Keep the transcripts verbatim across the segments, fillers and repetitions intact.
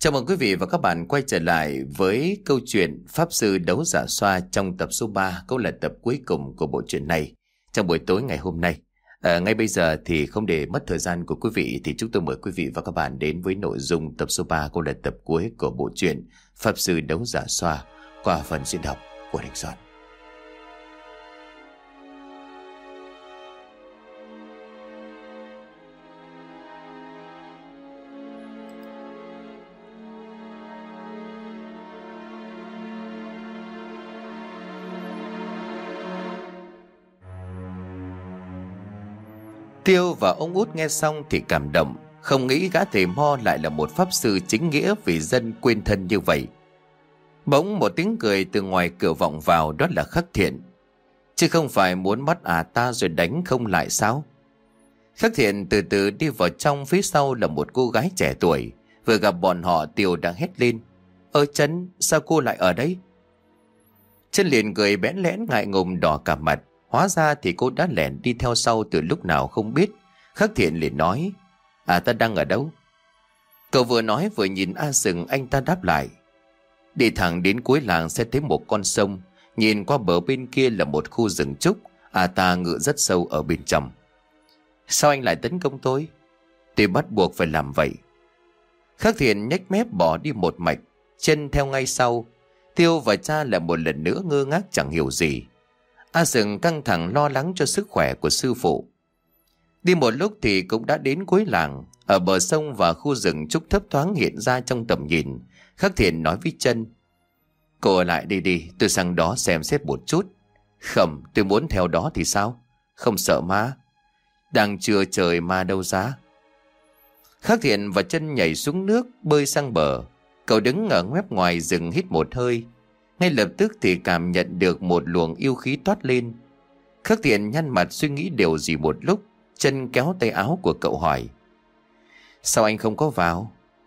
Chào mừng quý vị và các bạn quay trở lại với câu chuyện Pháp Sư Đấu Giả Xoa trong tập số ba, cũng là tập cuối cùng của bộ truyện này trong buổi tối ngày hôm nay. À, ngay bây giờ thì không để mất thời gian của quý vị thì chúng tôi mời quý vị và các bạn đến với nội dung tập số ba, cũng là tập cuối của bộ truyện Pháp Sư Đấu Giả Xoa qua phần diễn đọc của Đình Soạn. Tiêu và ông Út nghe xong thì cảm động, không nghĩ gã thầy Mo lại là một pháp sư chính nghĩa vì dân quên thân như vậy. Bỗng một tiếng cười từ ngoài cửa vọng vào, đó là Khắc Thiện. Chứ không phải muốn bắt à ta rồi đánh không lại sao? Khắc Thiện từ từ đi vào trong, phía sau là một cô gái trẻ tuổi. Vừa gặp bọn họ, Tiêu đang hét lên: Ơ Trân, sao cô lại ở đây? Trân liền cười bẽn lẽn ngại ngùng đỏ cả mặt. Hóa ra thì cô đã lẻn đi theo sau từ lúc nào không biết. Khắc Thiện liền nói: À ta đang ở đâu? Cậu vừa nói vừa nhìn A Sừng. Anh ta đáp lại: Đi thẳng đến cuối làng sẽ thấy một con sông. Nhìn qua bờ bên kia là một khu rừng trúc. À ta ngự rất sâu ở bên trong. Sao anh lại tấn công tôi? Tôi bắt buộc phải làm vậy. Khắc Thiện nhếch mép bỏ đi một mạch. Chân theo ngay sau. Tiêu và cha lại một lần nữa ngơ ngác chẳng hiểu gì. A Sừng căng thẳng lo lắng cho sức khỏe của sư phụ. Đi một lúc thì cũng đã đến cuối làng. Ở bờ sông và khu rừng trúc thấp thoáng hiện ra trong tầm nhìn. Khắc Thiện nói với Trân: Cô ở lại đi đi, tôi sang đó xem xét một chút. Không, tôi muốn theo đó thì sao? Không sợ ma? Đang trưa trời ma đâu ra. Khắc Thiện và Trân nhảy xuống nước, bơi sang bờ. Cậu đứng ở mép ngoài rừng hít một hơi. Ngay lập tức thì cảm nhận được một luồng yêu khí toát lên. Khắc Thiện nhăn mặt suy nghĩ điều gì một lúc. Trân kéo tay áo của cậu hỏi: Sao anh không có vào?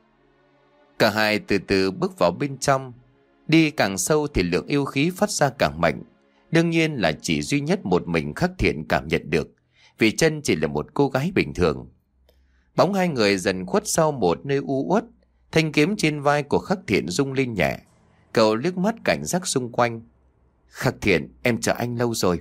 Cả hai từ từ bước vào bên trong. Đi càng sâu thì lượng yêu khí phát ra càng mạnh. Đương nhiên là chỉ duy nhất một mình Khắc Thiện cảm nhận được, vì Trân chỉ là một cô gái bình thường. Bóng hai người dần khuất sau một nơi u uất. Thanh kiếm trên vai của Khắc Thiện rung lên nhẹ. Cậu liếc mắt cảnh giác xung quanh. Khắc Thiện, em chờ anh lâu rồi.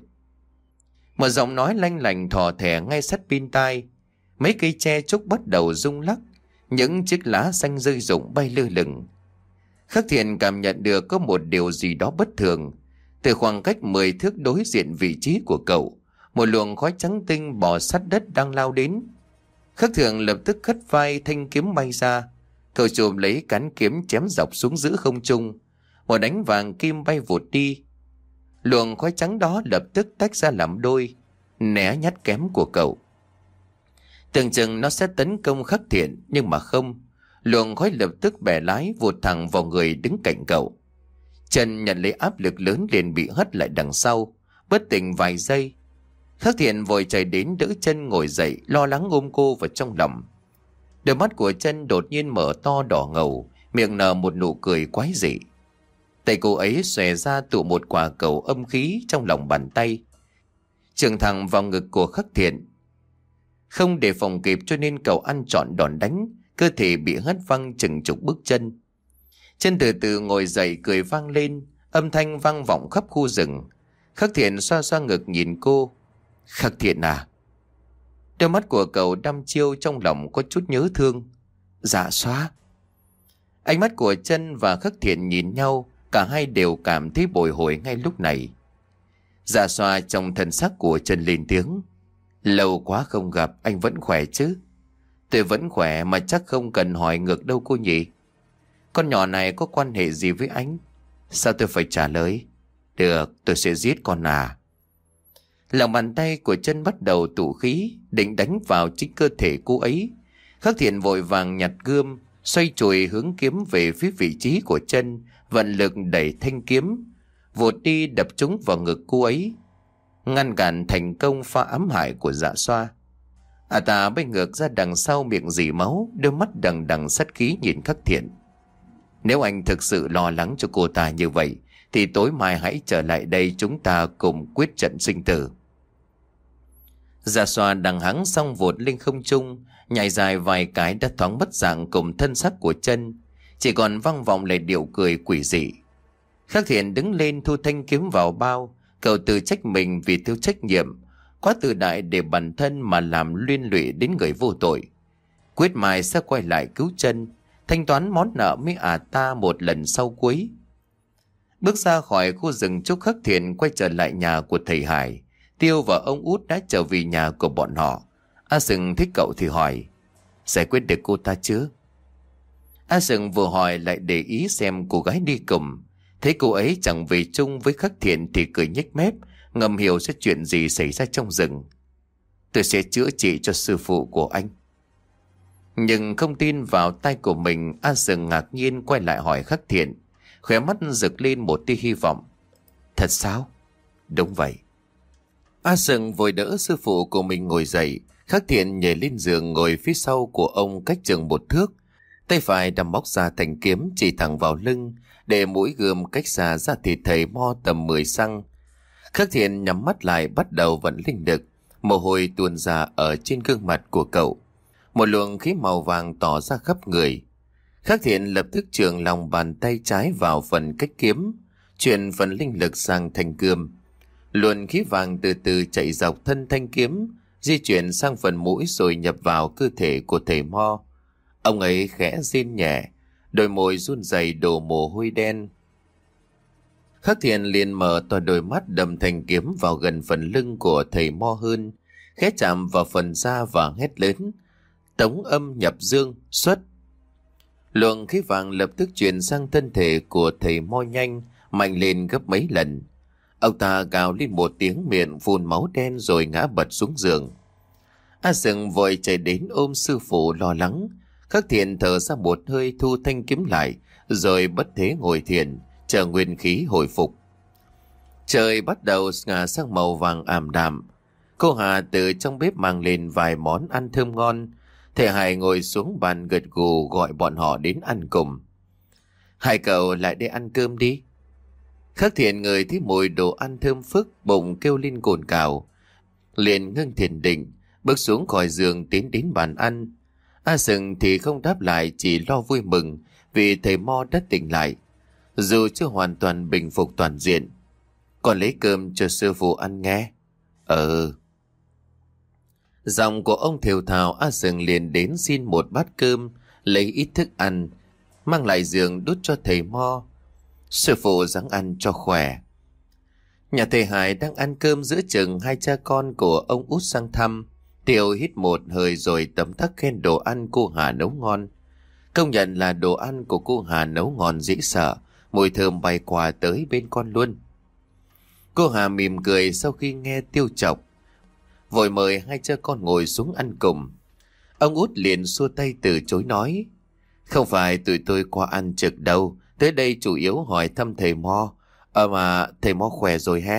Một giọng nói lanh lành thò thẻ ngay sát bên tai. Mấy cây tre trúc bắt đầu rung lắc. Những chiếc lá xanh rơi rụng bay lơ lửng. Khắc Thiện cảm nhận được có một điều gì đó bất thường. Từ khoảng cách mười thước đối diện vị trí của cậu, một luồng khói trắng tinh bò sát đất đang lao đến. Khắc Thiện lập tức khất vai, thanh kiếm bay ra. Cậu chụm lấy cán kiếm chém dọc xuống giữa không trung. Một ánh vàng kim bay vụt đi. Luồng khói trắng đó lập tức tách ra làm đôi, né nhát kém của cậu. Tưởng chừng nó sẽ tấn công Khắc Thiện, nhưng mà không. Luồng khói lập tức bẻ lái vụt thẳng vào người đứng cạnh cậu. Trần nhận lấy áp lực lớn liền bị hất lại đằng sau, bất tỉnh vài giây. Khắc Thiện vội chạy đến đỡ Trân ngồi dậy, lo lắng ôm cô vào trong lòng. Đôi mắt của Trân đột nhiên mở to đỏ ngầu, miệng nở một nụ cười quái dị. Tay cô ấy xòe ra tụ một quả cầu âm khí trong lòng bàn tay, chưởng thẳng vào ngực của Khắc Thiện. Không để phòng kịp cho nên cậu ăn trọn đòn đánh, cơ thể bị hất văng chừng chục bước chân. Chân từ từ ngồi dậy, cười vang lên, âm thanh vang vọng khắp khu rừng. Khắc Thiện xoa xoa ngực nhìn cô. Khắc Thiện à? Đôi mắt của cậu đăm chiêu, trong lòng có chút nhớ thương. Dạ Xoa. Ánh mắt của Trân và Khắc Thiện nhìn nhau, cả hai đều cảm thấy bồi hồi ngay lúc này. Dạ Xoa trong thần sắc của Trân lên tiếng: Lâu quá không gặp, anh vẫn khỏe chứ? Tôi vẫn khỏe mà chắc không cần hỏi ngược đâu cô nhỉ. Con nhỏ này có quan hệ gì với anh? Sao tôi phải trả lời? Được, tôi sẽ giết con à. Lòng bàn tay của Trân bắt đầu tụ khí, định đánh vào chính cơ thể cô ấy. Khắc Thiện vội vàng nhặt gươm, xoay chùi hướng kiếm về phía vị trí của Trân, vận lực đẩy thanh kiếm, vụt đi đập trúng vào ngực cô ấy, ngăn cản thành công pha ám hại của Dạ Xoa. À ta bay ngược ra đằng sau, miệng rỉ máu, đôi mắt đằng đằng sát khí nhìn Khắc Thiện. Nếu anh thực sự lo lắng cho cô ta như vậy, thì tối mai hãy trở lại đây, chúng ta cùng quyết trận sinh tử. Dạ Xoa đằng hắng xong vụt lên không trung, nhảy dài vài cái đã thoáng mất dạng cùng thân xác của Trân. chỉ còn vang vọng lại điệu cười quỷ dị. Khắc Thiện đứng lên thu thanh kiếm vào bao, cậu tự trách mình vì thiếu trách nhiệm, quá tự đại để bản thân mà làm liên lụy đến người vô tội. Quyết mai sẽ quay lại cứu chân, thanh toán món nợ với ả ta một lần sau cuối. Bước ra khỏi khu rừng trúc, Khắc Thiện quay trở lại nhà của thầy Hải. Tiêu và ông Út đã trở về nhà của bọn họ. A Sừng thích cậu thì hỏi, giải quyết được cô ta chứ? A Sừng vừa hỏi lại để ý xem cô gái đi cùng. Thấy cô ấy chẳng về chung với Khắc Thiện thì cười nhếch mép, ngầm hiểu sẽ chuyện gì xảy ra trong rừng. Tôi sẽ chữa trị cho sư phụ của anh. Nhưng không tin vào tai của mình, A Sừng ngạc nhiên quay lại hỏi Khắc Thiện, khóe mắt rực lên một tia hy vọng. Thật sao? Đúng vậy. A Sừng vội đỡ sư phụ của mình ngồi dậy. Khắc Thiện nhảy lên giường ngồi phía sau của ông cách chừng một thước. Tay phải đâm móc ra thanh kiếm chỉ thẳng vào lưng, để mũi gươm cách xa ra thịt thầy mo tầm mười xăng. Khắc Thiện nhắm mắt lại bắt đầu vận linh lực, mồ hôi tuôn ra ở trên gương mặt của cậu. Một luồng khí màu vàng tỏ ra khắp người. Khắc Thiện lập tức chưởng lòng bàn tay trái vào phần cách kiếm, chuyển phần linh lực sang thanh cương. Luồng khí vàng từ từ chạy dọc thân thanh kiếm, di chuyển sang phần mũi rồi nhập vào cơ thể của thầy mo. Ông ấy khẽ rên nhẹ, đôi môi run rẩy đổ mồ hôi đen. Khắc Thiện liền mở to đôi mắt đâm thanh kiếm vào gần phần lưng của thầy mo hơn, khẽ chạm vào phần da và hét lớn, tống âm nhập dương, xuất. Luồng khí vàng lập tức chuyển sang thân thể của thầy mo nhanh, mạnh lên gấp mấy lần. Ông ta gào lên một tiếng, miệng phun máu đen rồi ngã bật xuống giường. A Sừng vội chạy đến ôm sư phụ lo lắng. Khắc Thiện thở ra một hơi thu thanh kiếm lại, rồi bất thế ngồi thiền, chờ nguyên khí hồi phục. Trời bắt đầu ngả sang màu vàng ảm đạm. Cô Hà từ trong bếp mang lên vài món ăn thơm ngon. Thầy Hải ngồi xuống bàn gật gù gọi bọn họ đến ăn cùng. Hai cậu lại đây ăn cơm đi. Khắc Thiện ngửi thấy mùi đồ ăn thơm phức, bụng kêu lên cồn cào, liền ngưng thiền định, bước xuống khỏi giường tiến đến bàn ăn. A Sừng thì không đáp lại, chỉ lo vui mừng vì thầy mo đã tỉnh lại, dù chưa hoàn toàn bình phục toàn diện. Còn lấy cơm cho sư phụ ăn nghe. Ờ. Giọng của ông thều thào. A Sừng liền đến xin một bát cơm, lấy ít thức ăn, mang lại giường đút cho thầy mo. Sư phụ ráng ăn cho khỏe. Nhà thầy Hải đang ăn cơm giữa chừng hai cha con của ông Út sang thăm. Tiêu hít một hơi rồi tấm tắc khen đồ ăn cô Hà nấu ngon. Công nhận là đồ ăn của cô Hà nấu ngon dễ sợ, mùi thơm bay qua tới bên con luôn. Cô Hà mỉm cười sau khi nghe Tiêu chọc, vội mời hai cha con ngồi xuống ăn cùng. Ông Út liền xua tay từ chối nói, không phải tụi tôi qua ăn trực đâu, tới đây chủ yếu hỏi thăm thầy mo. Ờ mà thầy mo khỏe rồi he?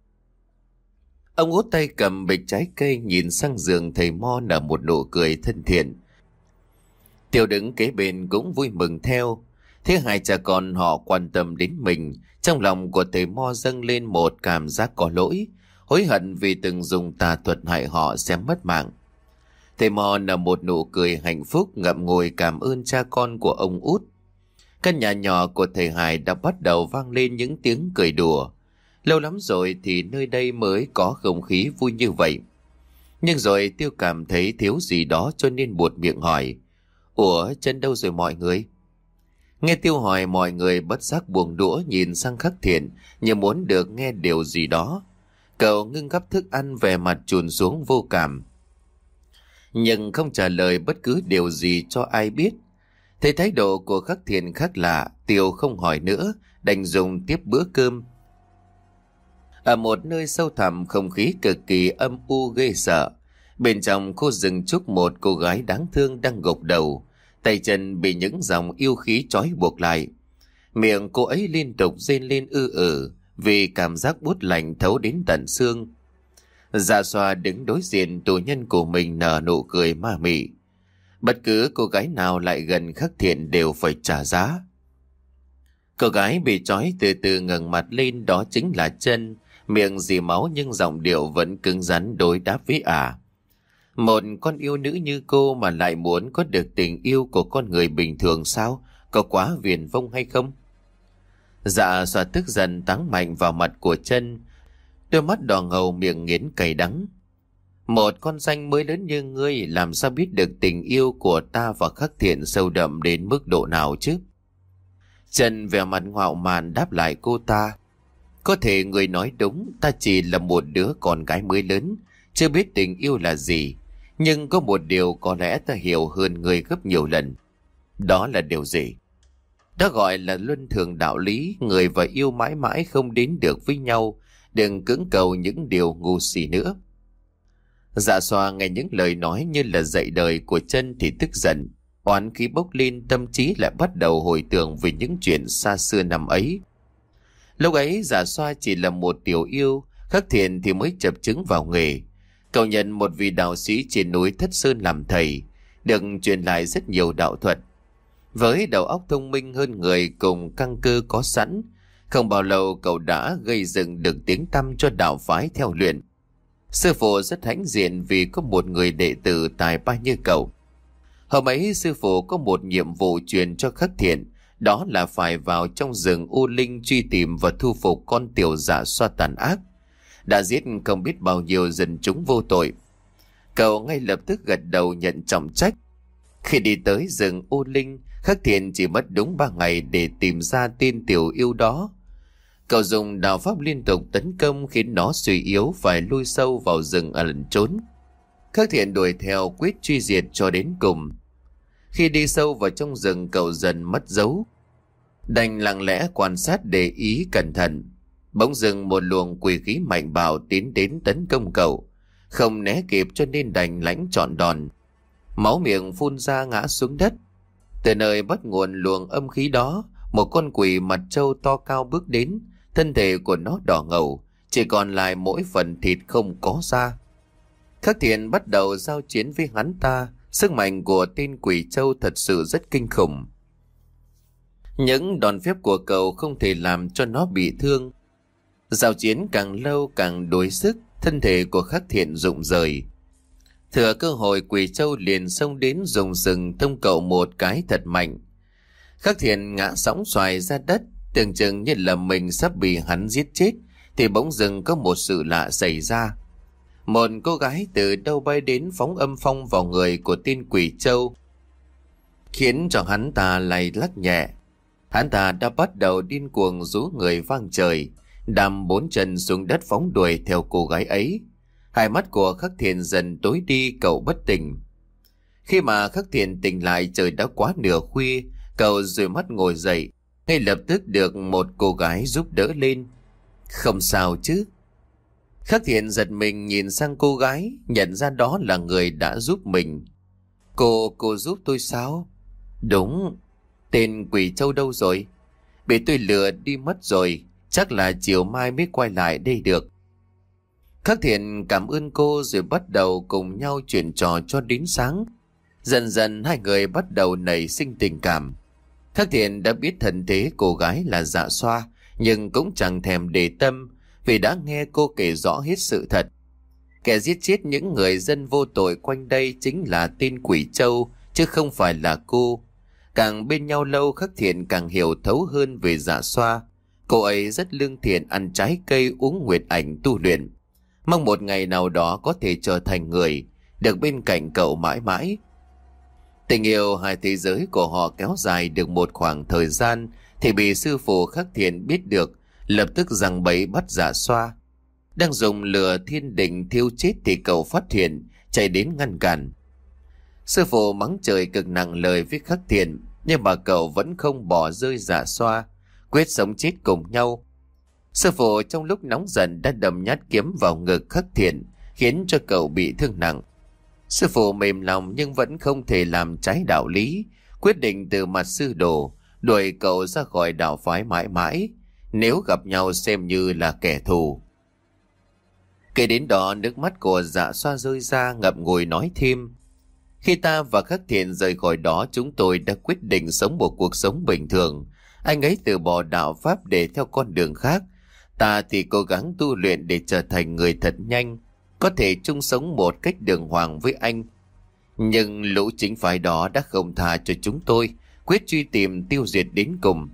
Ông Út tay cầm bịch trái cây nhìn sang giường thầy mo nở một nụ cười thân thiện. Tiêu đứng kế bên cũng vui mừng theo. Thế hai cha con họ quan tâm đến mình, trong lòng của thầy mo dâng lên một cảm giác có lỗi, hối hận vì từng dùng tà thuật hại họ xem mất mạng. Thầy mo nở một nụ cười hạnh phúc, ngậm ngùi cảm ơn cha con của ông Út. Căn nhà nhỏ của thầy Hải đã bắt đầu vang lên những tiếng cười đùa. Lâu lắm rồi thì nơi đây mới có không khí vui như vậy. Nhưng rồi Tiêu cảm thấy thiếu gì đó cho nên buột miệng hỏi, ủa chân đâu rồi mọi người? Nghe Tiêu hỏi, mọi người bất giác buông đũa nhìn sang Khắc Thiện như muốn được nghe điều gì đó. Cậu ngưng gắp thức ăn, vẻ mặt chùn xuống vô cảm, nhưng không trả lời bất cứ điều gì cho ai biết. Thấy thái độ của Khắc Thiện khác lạ, Tiêu không hỏi nữa, đành dùng tiếp bữa cơm. Ở một nơi sâu thẳm, không khí cực kỳ âm u ghê sợ. Bên trong khu rừng trúc, một cô gái đáng thương đang gục đầu, tay chân bị những dòng yêu khí trói buộc lại. Miệng cô ấy liên tục rên lên ư ử vì cảm giác buốt lạnh thấu đến tận xương. Dạ Xoa đứng đối diện tù nhân của mình nở nụ cười ma mị. Bất cứ cô gái nào lại gần Khắc Thiện đều phải trả giá. Cô gái bị trói từ từ ngẩng mặt lên, đó chính là Chân, miệng dì máu nhưng giọng điệu vẫn cứng rắn đối đáp với ả. Một con yêu nữ như cô mà lại muốn có được tình yêu của con người bình thường sao? có quá viển vông hay không? Dạ Xoa tức giận táng mạnh vào mặt của Chân, đôi mắt đỏ ngầu miệng nghiến cay đắng. Một con danh mới lớn như ngươi làm sao biết được tình yêu của ta và Khắc Thiện sâu đậm đến mức độ nào chứ? Chân vẻ mặt ngạo mạn đáp lại cô ta. Có thể người nói đúng, ta chỉ là một đứa con gái mới lớn, chưa biết tình yêu là gì. Nhưng có một điều có lẽ ta hiểu hơn người gấp nhiều lần. Đó là điều gì? Đó gọi là luân thường đạo lý, người và yêu mãi mãi không đến được với nhau. Đừng cưỡng cầu những điều ngu si nữa. Dạ Xoa nghe những lời nói như là dạy đời của Chân thì tức giận. Oán khí bốc lên, tâm trí lại bắt đầu hồi tưởng về những chuyện xa xưa năm ấy. Lúc ấy Dạ Xoa chỉ là một tiểu yêu, Khắc Thiện thì mới chập chững vào nghề. Cậu nhận một vị đạo sĩ trên núi Thất Sơn làm thầy, được truyền lại rất nhiều đạo thuật. Với đầu óc thông minh hơn người cùng căn cơ có sẵn, không bao lâu cậu đã gây dựng được tiếng tăm cho đạo phái theo luyện. Sư phụ rất hãnh diện vì có một người đệ tử tài ba như cậu. Hôm ấy sư phụ có một nhiệm vụ truyền cho Khắc Thiện, đó là phải vào trong rừng U Linh truy tìm và thu phục con tiểu Dạ Xoa tàn ác, đã giết không biết bao nhiêu dân chúng vô tội. Cậu ngay lập tức gật đầu nhận trọng trách. Khi đi tới rừng U Linh, Khắc Thiện chỉ mất đúng ba ngày để tìm ra tên tiểu yêu đó. Cậu dùng đạo pháp liên tục tấn công khiến nó suy yếu phải lui sâu vào rừng ở lẩn trốn. Khắc Thiện đuổi theo quyết truy diệt cho đến cùng. Khi đi sâu vào trong rừng cậu dần mất dấu, đành lặng lẽ quan sát để ý cẩn thận. Bỗng dưng một luồng quỷ khí mạnh bạo tiến đến tấn công cậu, không né kịp cho nên đành lãnh trọn đòn. Máu miệng phun ra ngã xuống đất. Từ nơi bắt nguồn luồng âm khí đó, một con quỷ mặt trâu to cao bước đến. Thân thể của nó đỏ ngầu, chỉ còn lại mỗi phần thịt không có da. Khắc Thiện bắt đầu giao chiến với hắn ta. Sức mạnh của tên quỷ trâu thật sự rất kinh khủng. Những đòn phép của cậu không thể làm cho nó bị thương. Giao chiến càng lâu càng đuối sức, thân thể của Khắc Thiện rụng rời. Thừa cơ hội quỷ trâu liền xông đến dùng sừng tông cậu một cái thật mạnh. Khắc Thiện ngã sóng xoài ra đất, tưởng chừng như là mình sắp bị hắn giết chết, thì bỗng dưng có một sự lạ xảy ra. Một cô gái từ đâu bay đến phóng âm phong vào người của tên quỷ trâu, khiến cho hắn ta lay lắc nhẹ. Hắn ta đã bắt đầu điên cuồng rú người vang trời, đạp bốn chân xuống đất phóng đuổi theo cô gái ấy. Hai mắt của Khắc Thiện dần tối đi, cậu bất tỉnh. Khi mà Khắc Thiện tỉnh lại trời đã quá nửa khuya. Cậu dụi mắt ngồi dậy, ngay lập tức được một cô gái giúp đỡ lên. Không sao chứ? Khắc Thiện giật mình nhìn sang cô gái, nhận ra đó là người đã giúp mình. Cô, cô giúp tôi sao? Đúng. Tên quỷ trâu đâu rồi? Bị tôi lừa đi mất rồi, chắc là chiều mai mới quay lại đây được. Khắc Thiện cảm ơn cô rồi bắt đầu cùng nhau chuyện trò cho đến sáng. Dần dần hai người bắt đầu nảy sinh tình cảm. Khắc Thiện đã biết thân thế cô gái là Dạ Xoa, nhưng cũng chẳng thèm để tâm vì đã nghe cô kể rõ hết sự thật. Kẻ giết chết những người dân vô tội quanh đây chính là tên quỷ trâu, chứ không phải là cô. Càng bên nhau lâu, Khắc Thiện càng hiểu thấu hơn về Dạ Xoa. Cô ấy rất lương thiện, ăn trái cây, uống nguyệt ảnh, tu luyện, mong một ngày nào đó có thể trở thành người, được bên cạnh cậu mãi mãi. Tình yêu hai thế giới của họ kéo dài được một khoảng thời gian thì bị sư phụ Khắc Thiện biết được, lập tức giằng bẫy bắt Dạ Xoa. Đang dùng lửa thiên định thiêu chết thì cậu phát hiện, chạy đến ngăn cản. Sư phụ mắng trời cực nặng lời với Khắc Thiện, nhưng mà cậu vẫn không bỏ rơi Dạ Xoa, quyết sống chết cùng nhau. Sư phụ trong lúc nóng giận đã đâm nhát kiếm vào ngực Khắc Thiện, khiến cho cậu bị thương nặng. Sư phụ mềm lòng nhưng vẫn không thể làm trái đạo lý, quyết định từ mặt sư đồ đuổi cậu ra khỏi đạo phái mãi mãi, nếu gặp nhau xem như là kẻ thù. Kể đến đó, nước mắt của Dạ Xoa rơi ra, ngậm ngùi nói thêm: Khi ta và Khắc Thiện rời khỏi đó, chúng tôi đã quyết định sống một cuộc sống bình thường. Anh ấy từ bỏ đạo pháp để theo con đường khác, ta thì cố gắng tu luyện để trở thành người thật nhanh, có thể chung sống một cách đường hoàng với anh. Nhưng lũ chính phái đó đã không tha cho chúng tôi, quyết truy tìm tiêu diệt đến cùng.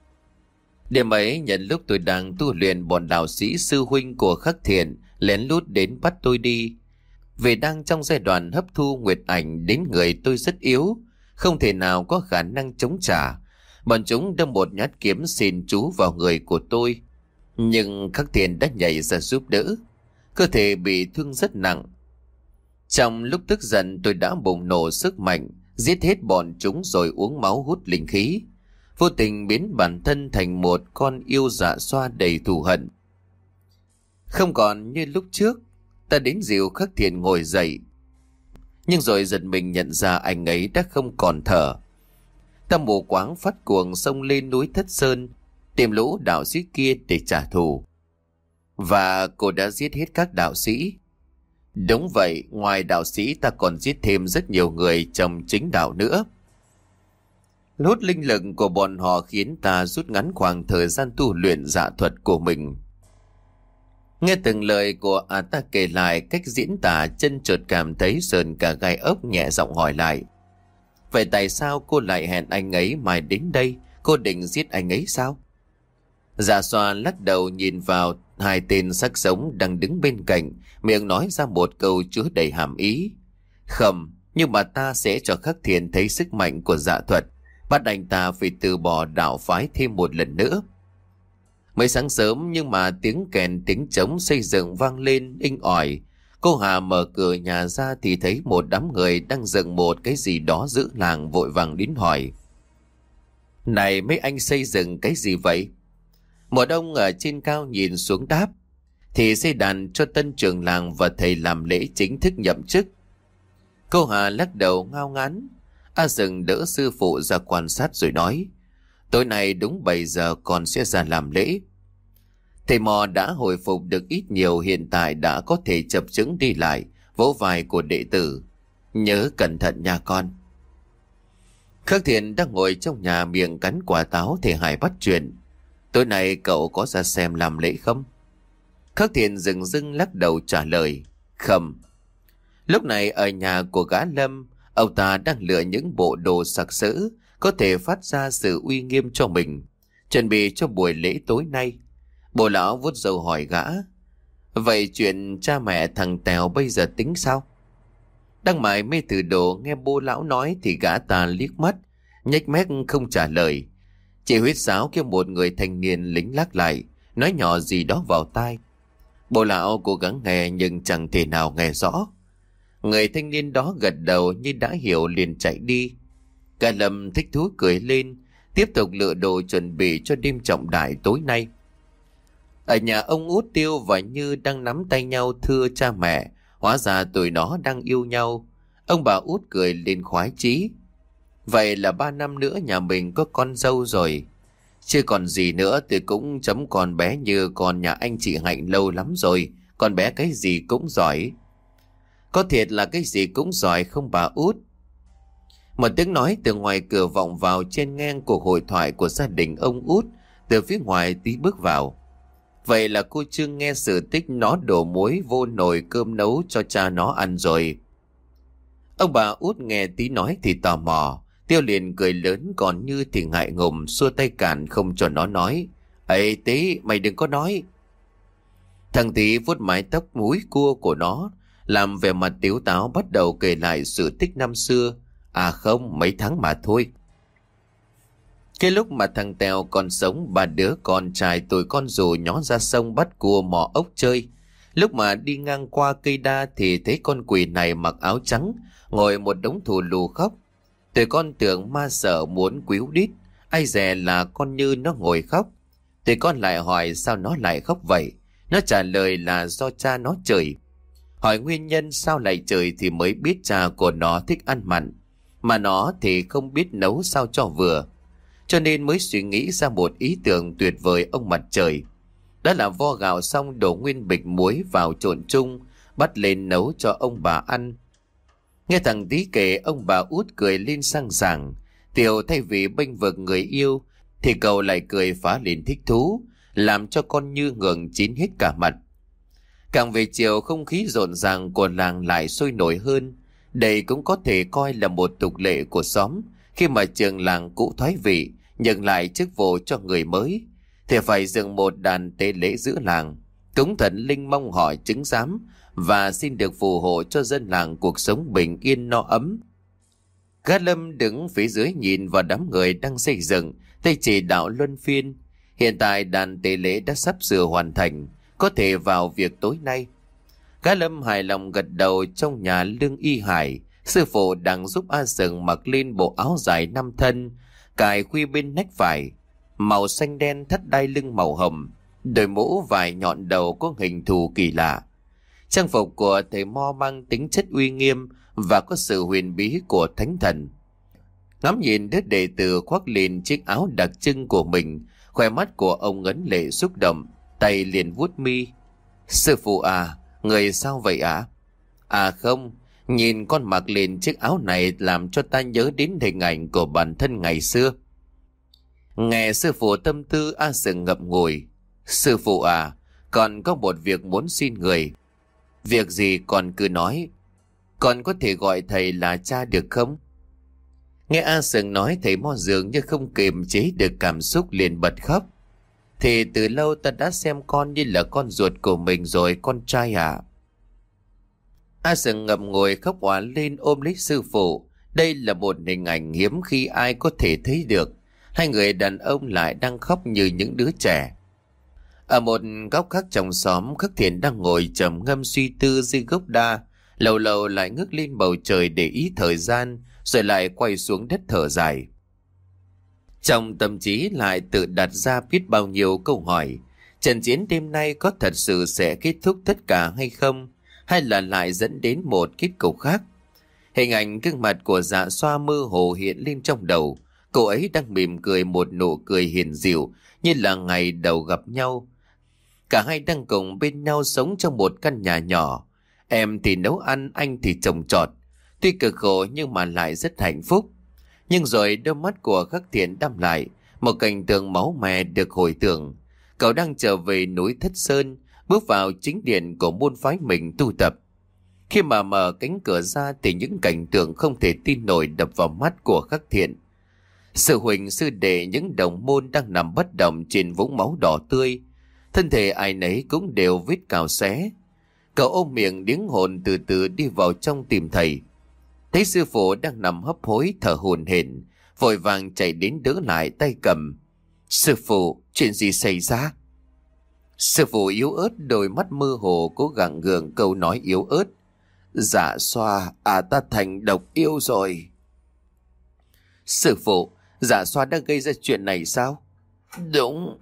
Đêm ấy, nhận lúc tôi đang tu luyện, bọn đạo sĩ sư huynh của Khắc Thiện lén lút đến bắt tôi đi. Vì đang trong giai đoạn hấp thu nguyệt ảnh, đến người tôi rất yếu, không thể nào có khả năng chống trả. Bọn chúng đâm một nhát kiếm xin chú vào người của tôi, nhưng Khắc Thiện đã nhảy ra giúp đỡ. Cơ thể bị thương rất nặng. Trong lúc tức giận, tôi đã bùng nổ sức mạnh, giết hết bọn chúng rồi uống máu hút linh khí, vô tình biến bản thân thành một con yêu dạ xoa đầy thù hận. Không còn như lúc trước, ta đến dìu Khắc Thiện ngồi dậy, nhưng rồi giật mình nhận ra anh ấy đã không còn thở. Ta mù quáng phát cuồng xông lên núi Thất Sơn, tìm lũ đạo sĩ kia để trả thù. Và cô đã giết hết các đạo sĩ. Đúng vậy, ngoài đạo sĩ ta còn giết thêm rất nhiều người trong chính đạo nữa. Hút linh lực của bọn họ khiến ta rút ngắn khoảng thời gian tu luyện dạ thuật của mình. Nghe từng lời của à ta kể lại cách diễn tả, chân chợt cảm thấy sờn cả gai ốc, nhẹ giọng hỏi lại. Vậy tại sao cô lại hẹn anh ấy mai đến đây? Cô định giết anh ấy sao? Dạ xoa lắc đầu nhìn vào hai tên xác sống đang đứng bên cạnh, miệng nói ra một câu chứa đầy hàm ý. Không, nhưng mà ta sẽ cho Khắc Thiện thấy sức mạnh của dạ thuật, bắt anh ta phải từ bỏ đạo phái thêm một lần nữa. Mới sáng sớm nhưng mà tiếng kèn tiếng trống xây dựng vang lên inh ỏi. Cô Hà mở cửa nhà ra thì thấy một đám người đang dựng một cái gì đó giữa làng, vội vàng đến hỏi. Này, mấy anh xây dựng cái gì vậy? Một ông ở trên cao nhìn xuống đáp. Thì xây đàn cho tân trưởng làng và thầy làm lễ chính thức nhậm chức. Cô Hà lắc đầu ngao ngán. A Dừng đỡ sư phụ ra quan sát rồi nói. Tối nay đúng bảy giờ con sẽ ra làm lễ. Thầy Mò đã hồi phục được ít nhiều, hiện tại đã có thể chập chững đi lại, vỗ vai của đệ tử. Nhớ cẩn thận nha con. Khắc Thiện đang ngồi trong nhà, miệng cắn quả táo, thầy Hải bắt chuyện. Tối nay cậu có ra xem làm lễ không? Khắc Thiện dừng dưng lắc đầu trả lời. Không. Lúc này ở nhà của gã Lâm, ông ta đang lựa những bộ đồ sặc sỡ có thể phát ra sự uy nghiêm cho mình, chuẩn bị cho buổi lễ tối nay. Bồ lão vuốt râu hỏi gã. Vậy chuyện cha mẹ thằng Tèo bây giờ tính sao? Đang mải mê thử đồ, nghe bố lão nói thì gã ta liếc mắt, nhếch mép không trả lời. Chỉ huyết sáo kêu một người thanh niên lính lắc lại, nói nhỏ gì đó vào tai. Bồ lão cố gắng nghe nhưng chẳng thể nào nghe rõ. Người thanh niên đó gật đầu như đã hiểu, liền chạy đi. Cả Lâm thích thú cười lên, tiếp tục lựa đồ chuẩn bị cho đêm trọng đại tối nay. Ở nhà ông Út, Tiêu và Như đang nắm tay nhau thưa cha mẹ, hóa ra tụi nó đang yêu nhau. Ông bà Út cười lên khoái chí. Vậy là ba năm nữa nhà mình có con dâu rồi. Chưa còn gì nữa thì cũng chấm con bé Như con nhà anh chị Hạnh lâu lắm rồi. Con bé cái gì cũng giỏi. Có thiệt là cái gì cũng giỏi không bà Út? Một tiếng nói từ ngoài cửa vọng vào trên ngang cuộc hội thoại của gia đình ông Út. Từ phía ngoài Tí bước vào. Vậy là cô chưa nghe sự tích nó đổ muối vô nồi cơm nấu cho cha nó ăn rồi. Ông bà Út nghe Tí nói thì tò mò. Tiêu liền cười lớn, còn Như thì ngại ngùng xua tay cản không cho nó nói. Ê Tí, mày đừng có nói. Thằng Tí vuốt mái tóc múi cua của nó, làm vẻ mặt tiếu táo bắt đầu kể lại sự tích năm xưa. À không, mấy tháng mà thôi. Cái lúc mà thằng Tèo còn sống, ba đứa con trai tụi con rủ nhỏ ra sông bắt cua mò ốc chơi. Lúc mà đi ngang qua cây đa thì thấy con quỷ này mặc áo trắng, ngồi một đống thù lù khóc. Tụi con tưởng ma sợ muốn quýu đít, ai dè là con Như nó ngồi khóc. Tụi con lại hỏi sao nó lại khóc vậy. Nó trả lời là do cha nó chửi. Hỏi nguyên nhân sao lại chửi thì mới biết cha của nó thích ăn mặn, mà nó thì không biết nấu sao cho vừa. Cho nên mới suy nghĩ ra một ý tưởng tuyệt vời ông mặt trời. Đó là vo gạo xong đổ nguyên bịch muối vào trộn chung, bắt lên nấu cho ông bà ăn. Nghe thằng Tí kể, ông bà Út cười lên sang sảng. Tiểu thay vì bênh vực người yêu thì cậu lại cười phá lên thích thú, làm cho con Như ngượng chín hết cả mặt. Càng về chiều, không khí rộn ràng của làng lại sôi nổi hơn. Đây cũng có thể coi là một tục lệ của xóm. Khi mà trường làng cũ thoái vị, nhận lại chức vụ cho người mới, thì phải dựng một đàn tế lễ giữa làng, cúng thần linh mong hỏi chứng giám và xin được phù hộ cho dân làng cuộc sống bình yên no ấm. Gã Lâm đứng phía dưới nhìn vào đám người đang xây dựng, tay chỉ đạo luân phiên. Hiện tại đàn tế lễ đã sắp sửa hoàn thành, có thể vào việc tối nay. Gã Lâm hài lòng gật đầu. Trong nhà Lương Y Hải, sư phụ đang giúp A Sừng mặc lên bộ áo dài năm thân, cài khuy bên nách phải, màu xanh đen, thắt đai lưng màu hồng, đội mũ vải nhọn đầu có hình thù kỳ lạ. Trang phục của thầy Mo mang tính chất uy nghiêm và có sự huyền bí của thánh thần. Ngắm nhìn đứa đệ tử khoác lên chiếc áo đặc trưng của mình, khóe mắt của ông ngấn lệ xúc động, tay liền vuốt mi. Sư phụ à, người sao vậy ạ? À? À không, nhìn con mặc lên chiếc áo này làm cho ta nhớ đến hình ảnh của bản thân ngày xưa. Nghe sư phụ tâm tư, A Sừng ngậm ngùi. Sư phụ à, con có một việc muốn xin người. Việc gì con cứ nói. Con có thể gọi thầy là cha được không? Nghe A Sừng nói, thầy Mo dường như không kiềm chế được cảm xúc liền bật khóc. Thì từ lâu ta đã xem con như là con ruột của mình rồi con trai à. A Sừng ngậm ngùi khóc òa lên ôm lấy sư phụ. Đây là một hình ảnh hiếm khi ai có thể thấy được. Hai người đàn ông lại đang khóc như những đứa trẻ. Ở một góc khác trong xóm, Khắc Thiện đang ngồi trầm ngâm suy tư dưới gốc đa, lâu lâu lại ngước lên bầu trời để ý thời gian, rồi lại quay xuống đất thở dài. Trong tâm trí lại tự đặt ra biết bao nhiêu câu hỏi. Trận chiến đêm nay có thật sự sẽ kết thúc tất cả hay không, hay là lại dẫn đến một kết cục khác? Hình ảnh gương mặt của Dạ Xoa mơ hồ hiện lên trong đầu. Cô ấy đang mỉm cười một nụ cười hiền dịu như là ngày đầu gặp nhau. Cả hai đang cùng bên nhau sống trong một căn nhà nhỏ. Em thì nấu ăn, anh thì trồng trọt. Tuy cực khổ nhưng mà lại rất hạnh phúc. Nhưng rồi đôi mắt của Khắc Thiện đăm lại, một cảnh tượng máu me được hồi tưởng. Cậu đang trở về núi Thất Sơn, bước vào chính điện của môn phái mình tu tập. Khi mà mở cánh cửa ra thì những cảnh tượng không thể tin nổi đập vào mắt của Khắc Thiện. Sư huynh sư đệ những đồng môn đang nằm bất động trên vũng máu đỏ tươi. Thân thể ai nấy cũng đều vết cào xé. Cậu ôm miệng điếng hồn từ từ đi vào trong tìm thầy. Thấy sư phụ đang nằm hấp hối thở hổn hển, vội vàng chạy đến đỡ lại, tay cầm. Sư phụ, chuyện gì xảy ra? Sư phụ yếu ớt, đôi mắt mơ hồ cố gắng gượng câu nói yếu ớt. Dạ Xoa, à ta thành độc yêu rồi. Sư phụ, Dạ Xoa đã gây ra chuyện này sao? Đúng.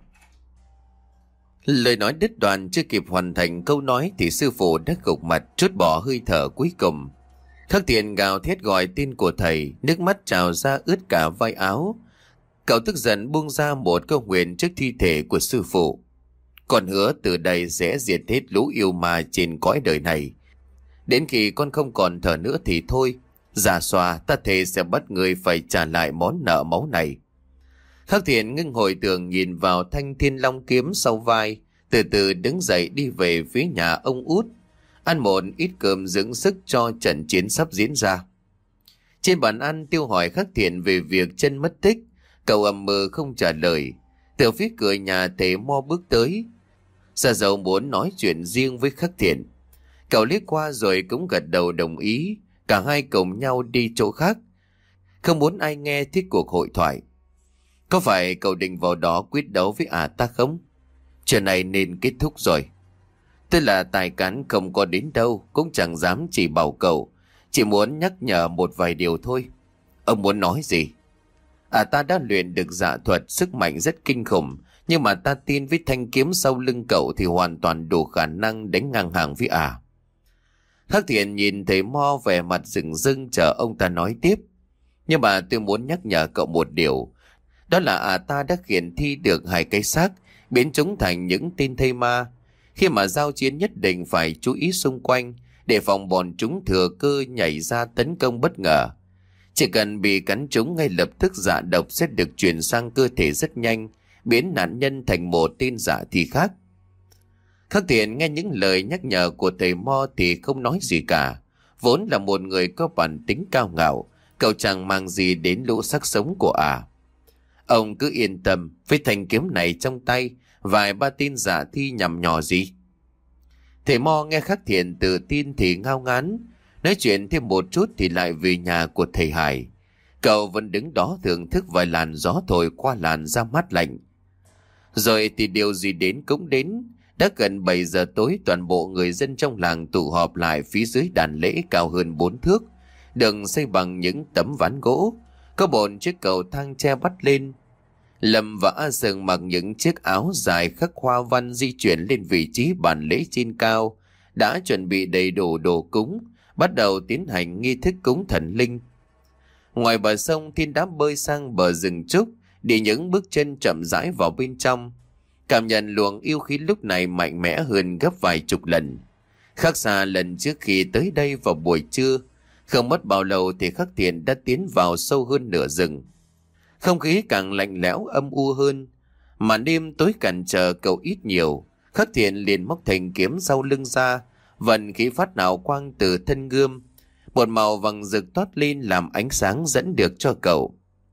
Lời nói đứt đoạn, chưa kịp hoàn thành câu nói thì sư phụ đã gục mặt trút bỏ hơi thở cuối cùng. Khắc Thiện gào thét gọi tên của thầy, nước mắt trào ra ướt cả vai áo. Cậu tức giận buông ra một câu nguyện trước thi thể của sư phụ. Con hứa từ đây sẽ diệt hết lũ yêu ma trên cõi đời này. Đến khi con không còn thở nữa thì thôi. Dạ Xoa, ta thề sẽ bắt người phải trả lại món nợ máu này. Khắc Thiện ngưng hồi tưởng nhìn vào thanh thiên long kiếm sau vai, từ từ đứng dậy đi về phía nhà ông út, ăn một ít cơm dưỡng sức cho trận chiến sắp diễn ra. Trên bàn ăn, Tiêu hỏi Khắc Thiện về việc chân mất tích. Cậu ậm mờ không trả lời. Từ phía cửa nhà thầy Mo bước tới. Sa Dầu muốn nói chuyện riêng với Khắc Thiện. Cậu liếc qua rồi cũng gật đầu đồng ý. Cả hai cùng nhau đi chỗ khác, không muốn ai nghe thiết cuộc hội thoại. Có phải cậu định vào đó quyết đấu với ả ta không? Chuyện này nên kết thúc rồi. Tức là tài cán không có đến đâu, cũng chẳng dám chỉ bảo cậu, chỉ muốn nhắc nhở một vài điều thôi. Ông muốn nói gì? À, ta đã luyện được dạ thuật, sức mạnh rất kinh khủng, nhưng mà ta tin với thanh kiếm sau lưng cậu thì hoàn toàn đủ khả năng đánh ngang hàng với ả. Khắc Thiện nhìn thấy Mo vẻ mặt rừng rưng chờ ông ta nói tiếp. Nhưng mà tôi muốn nhắc nhở cậu một điều. Đó là à ta đã khiển thi được hai cái xác, biến chúng thành những tên thây ma. Khi mà giao chiến nhất định phải chú ý xung quanh, để phòng bọn chúng thừa cơ nhảy ra tấn công bất ngờ. Chỉ cần bị cắn chúng, ngay lập tức dạ độc sẽ được truyền sang cơ thể rất nhanh, biến nạn nhân thành một tên dạ thi khác. Khắc Thiện nghe những lời nhắc nhở của thầy Mo thì không nói gì cả. Vốn là một người có bản tính cao ngạo, Cậu chẳng mang gì đến lũ xác sống của ả. Ông cứ yên tâm, với thanh kiếm này trong tay, vài ba tin giả thi nhằm nhò gì. Thầy Mo nghe Khắc Thiện tự tin thì ngao ngán, nói chuyện thêm một chút thì lại về nhà của thầy Hải. Cậu vẫn đứng đó thưởng thức vài làn gió thổi qua làn da mát lạnh. Rồi thì điều gì đến cũng đến. Đã gần bảy giờ tối, toàn bộ người dân trong làng tụ họp lại phía dưới đàn lễ cao hơn bốn thước, được xây bằng những tấm ván gỗ, có bốn chiếc cầu thang tre bắt lên. Lâm và A Sừng mặc những chiếc áo dài khắc hoa văn di chuyển lên vị trí bàn lễ trên cao, đã chuẩn bị đầy đủ đồ cúng, bắt đầu tiến hành nghi thức cúng thần linh. Ngoài bờ sông, Thiên đã bơi sang bờ rừng trúc, đi những bước chân chậm rãi vào bên trong. Cảm nhận luồng yêu khí lúc này mạnh mẽ hơn gấp vài chục lần. Khác xa lần trước khi tới đây vào buổi trưa, không mất bao lâu thì Khắc Thiện đã tiến vào sâu hơn nửa rừng. Không khí càng lạnh lẽo âm u hơn. Màn đêm tối cản trở cậu ít nhiều. Khắc Thiện liền móc thanh kiếm sau lưng ra, vận khí phát nào quang từ thân gươm. Một màu vàng rực toát lên làm ánh sáng dẫn được cho cậu.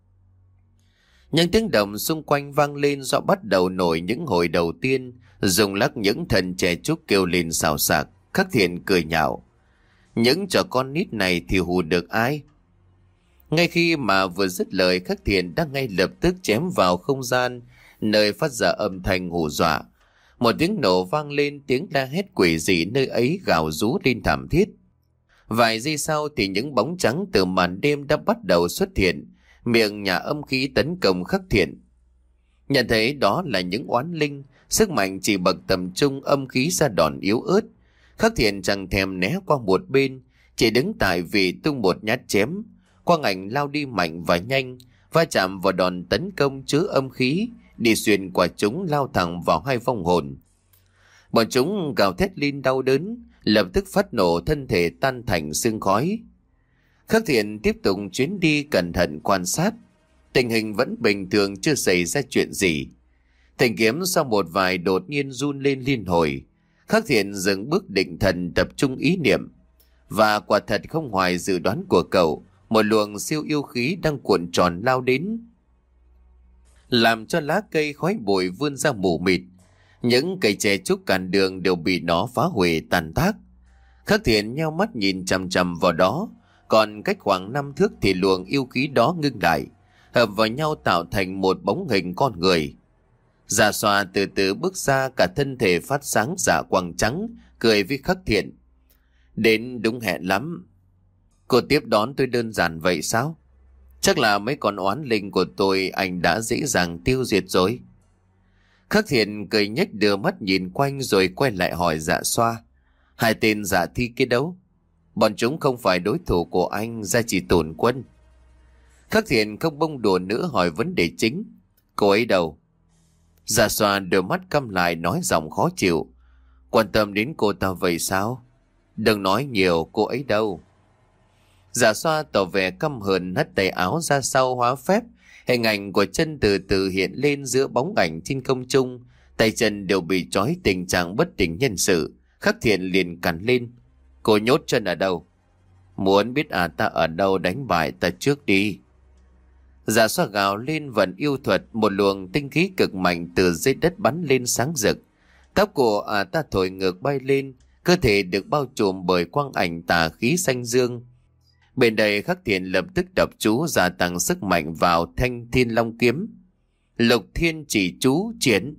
Những tiếng động xung quanh vang lên do bắt đầu nổi những hồi đầu tiên, rung lắc những thần trẻ trúc kêu lên xào xạc. Khắc Thiện cười nhạo. Những trò con nít này thì hù được ai? Ngay khi mà vừa dứt lời, Khắc Thiện đã ngay lập tức chém vào không gian nơi phát ra âm thanh hù dọa. Một tiếng nổ vang lên, tiếng la hét quỷ dị nơi ấy gào rú lên thảm thiết. Vài giây sau thì những bóng trắng từ màn đêm đã bắt đầu xuất hiện, miệng nhà âm khí tấn công Khắc Thiện. Nhận thấy đó là những oán linh, sức mạnh chỉ bậc tầm trung, âm khí ra đòn yếu ớt. Khắc Thiện chẳng thèm né qua một bên, chỉ đứng tại vị tung một nhát chém. Quang ảnh lao đi mạnh và nhanh, va chạm vào đòn tấn công chứa âm khí, đi xuyên qua chúng lao thẳng vào hai vong hồn. Bọn chúng gào thét lên đau đớn, lập tức phát nổ, thân thể tan thành sương khói. Khắc Thiện tiếp tục chuyến đi cẩn thận quan sát. Tình hình vẫn bình thường, chưa xảy ra chuyện gì. Thanh kiếm sau một vài đột nhiên run lên liên hồi. Khắc Thiện dừng bước định thần, tập trung ý niệm. Và quả thật không ngoài dự đoán của cậu, một luồng siêu yêu khí đang cuộn tròn lao đến, làm cho lá cây khói bụi vươn ra mù mịt. Những cây tre trúc cản đường đều bị nó phá hủy tàn tác. Khắc Thiện nheo mắt nhìn chằm chằm vào đó, còn cách khoảng năm thước thì luồng yêu khí đó ngưng lại, hợp vào nhau tạo thành một bóng hình con người. Dạ Xoa từ từ bước ra, cả thân thể phát sáng dạ quang trắng, cười với Khắc Thiện. Đến đúng hẹn lắm. Cô tiếp đón tôi đơn giản vậy sao? Chắc là mấy con oán linh của tôi anh đã dễ dàng tiêu diệt rồi. Khắc Thiện cười nhếch, đưa mắt nhìn quanh rồi quay lại hỏi Dạ Xoa. Hai tên giả thi kia đâu? Bọn chúng không phải đối thủ của anh, ra chỉ tổn quân. Khắc Thiện không bông đùa nữa, hỏi vấn đề chính. Cô ấy đâu? Dạ Xoa đôi mắt căm lại, nói giọng khó chịu. Quan tâm đến cô ta vậy sao? Đừng nói nhiều, cô ấy đâu? Dạ Xoa tỏ vẻ căm hờn, hất tay áo ra sau hóa phép. Hình ảnh của chân từ từ hiện lên giữa bóng ảnh trên không trung. Tay chân đều bị trói, tình trạng bất tỉnh nhân sự. Khắc Thiện liền cằn lên. Cô nhốt chân ở đâu? Muốn biết à ta ở đâu, đánh bại ta trước đi. Dạ Xoa gào lên vận yêu thuật, một luồng tinh khí cực mạnh từ dưới đất bắn lên sáng rực. Tóc của à ta thổi ngược bay lên, cơ thể được bao trùm bởi quang ảnh tà khí xanh dương. Bên đây Khắc Thiện lập tức đọc chú gia tăng sức mạnh vào thanh thiên long kiếm. Lục thiên chỉ chú triển.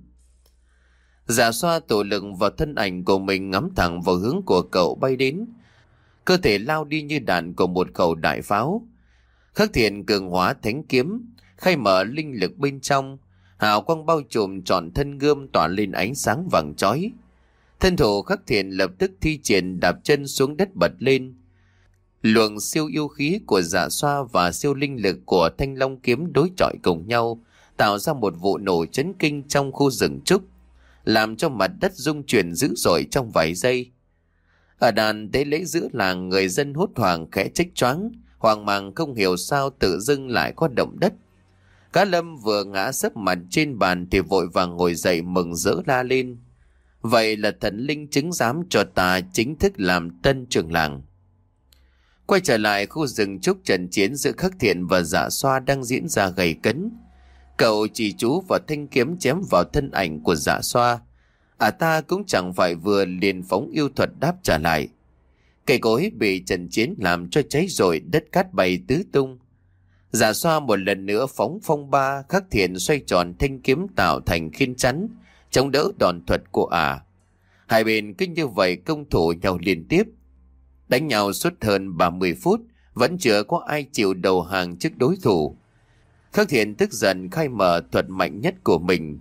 Dạ Xoa tổ lực vào thân ảnh của mình, ngắm thẳng vào hướng của cậu bay đến. Cơ thể lao đi như đạn của một khẩu đại pháo. Khắc Thiện cường hóa thánh kiếm, khai mở linh lực bên trong. Hào quang bao trùm trọn thân gươm, tỏa lên ánh sáng vàng chói. Thân thủ Khắc Thiện lập tức thi triển, đạp chân xuống đất bật lên. Luồng siêu yêu khí của Dạ Xoa và siêu linh lực của thanh long kiếm đối chọi cùng nhau, tạo ra một vụ nổ chấn kinh trong khu rừng trúc, làm cho mặt đất rung chuyển dữ dội trong vài giây. Ở đàn tế lễ giữa làng, người dân hốt hoảng khẽ trách choáng, hoang mang không hiểu sao tự dưng lại có động đất. Cá Lâm vừa ngã sấp mặt trên bàn thì vội vàng ngồi dậy mừng rỡ la lên. Vậy là thần linh chứng giám cho ta chính thức làm tân trưởng làng. Quay trở lại khu rừng trúc, trận chiến giữa Khắc Thiện và Dạ Xoa đang diễn ra gay cấn. Cậu chỉ chú vào thanh kiếm chém vào thân ảnh của Dạ Xoa. À ta cũng chẳng phải vừa liền phóng yêu thuật đáp trả lại. Cây cối bị trận chiến làm cho cháy rội, đất cát bay tứ tung. Dạ Xoa một lần nữa phóng phong ba, Khắc Thiện xoay tròn thanh kiếm tạo thành khiên chắn, chống đỡ đòn thuật của ả. À. Hai bên cứ như vậy công thủ nhau liên tiếp. Đánh nhau suốt hơn ba mươi phút, vẫn chưa có ai chịu đầu hàng trước đối thủ. Khắc Thiện tức giận khai mở thuật mạnh nhất của mình.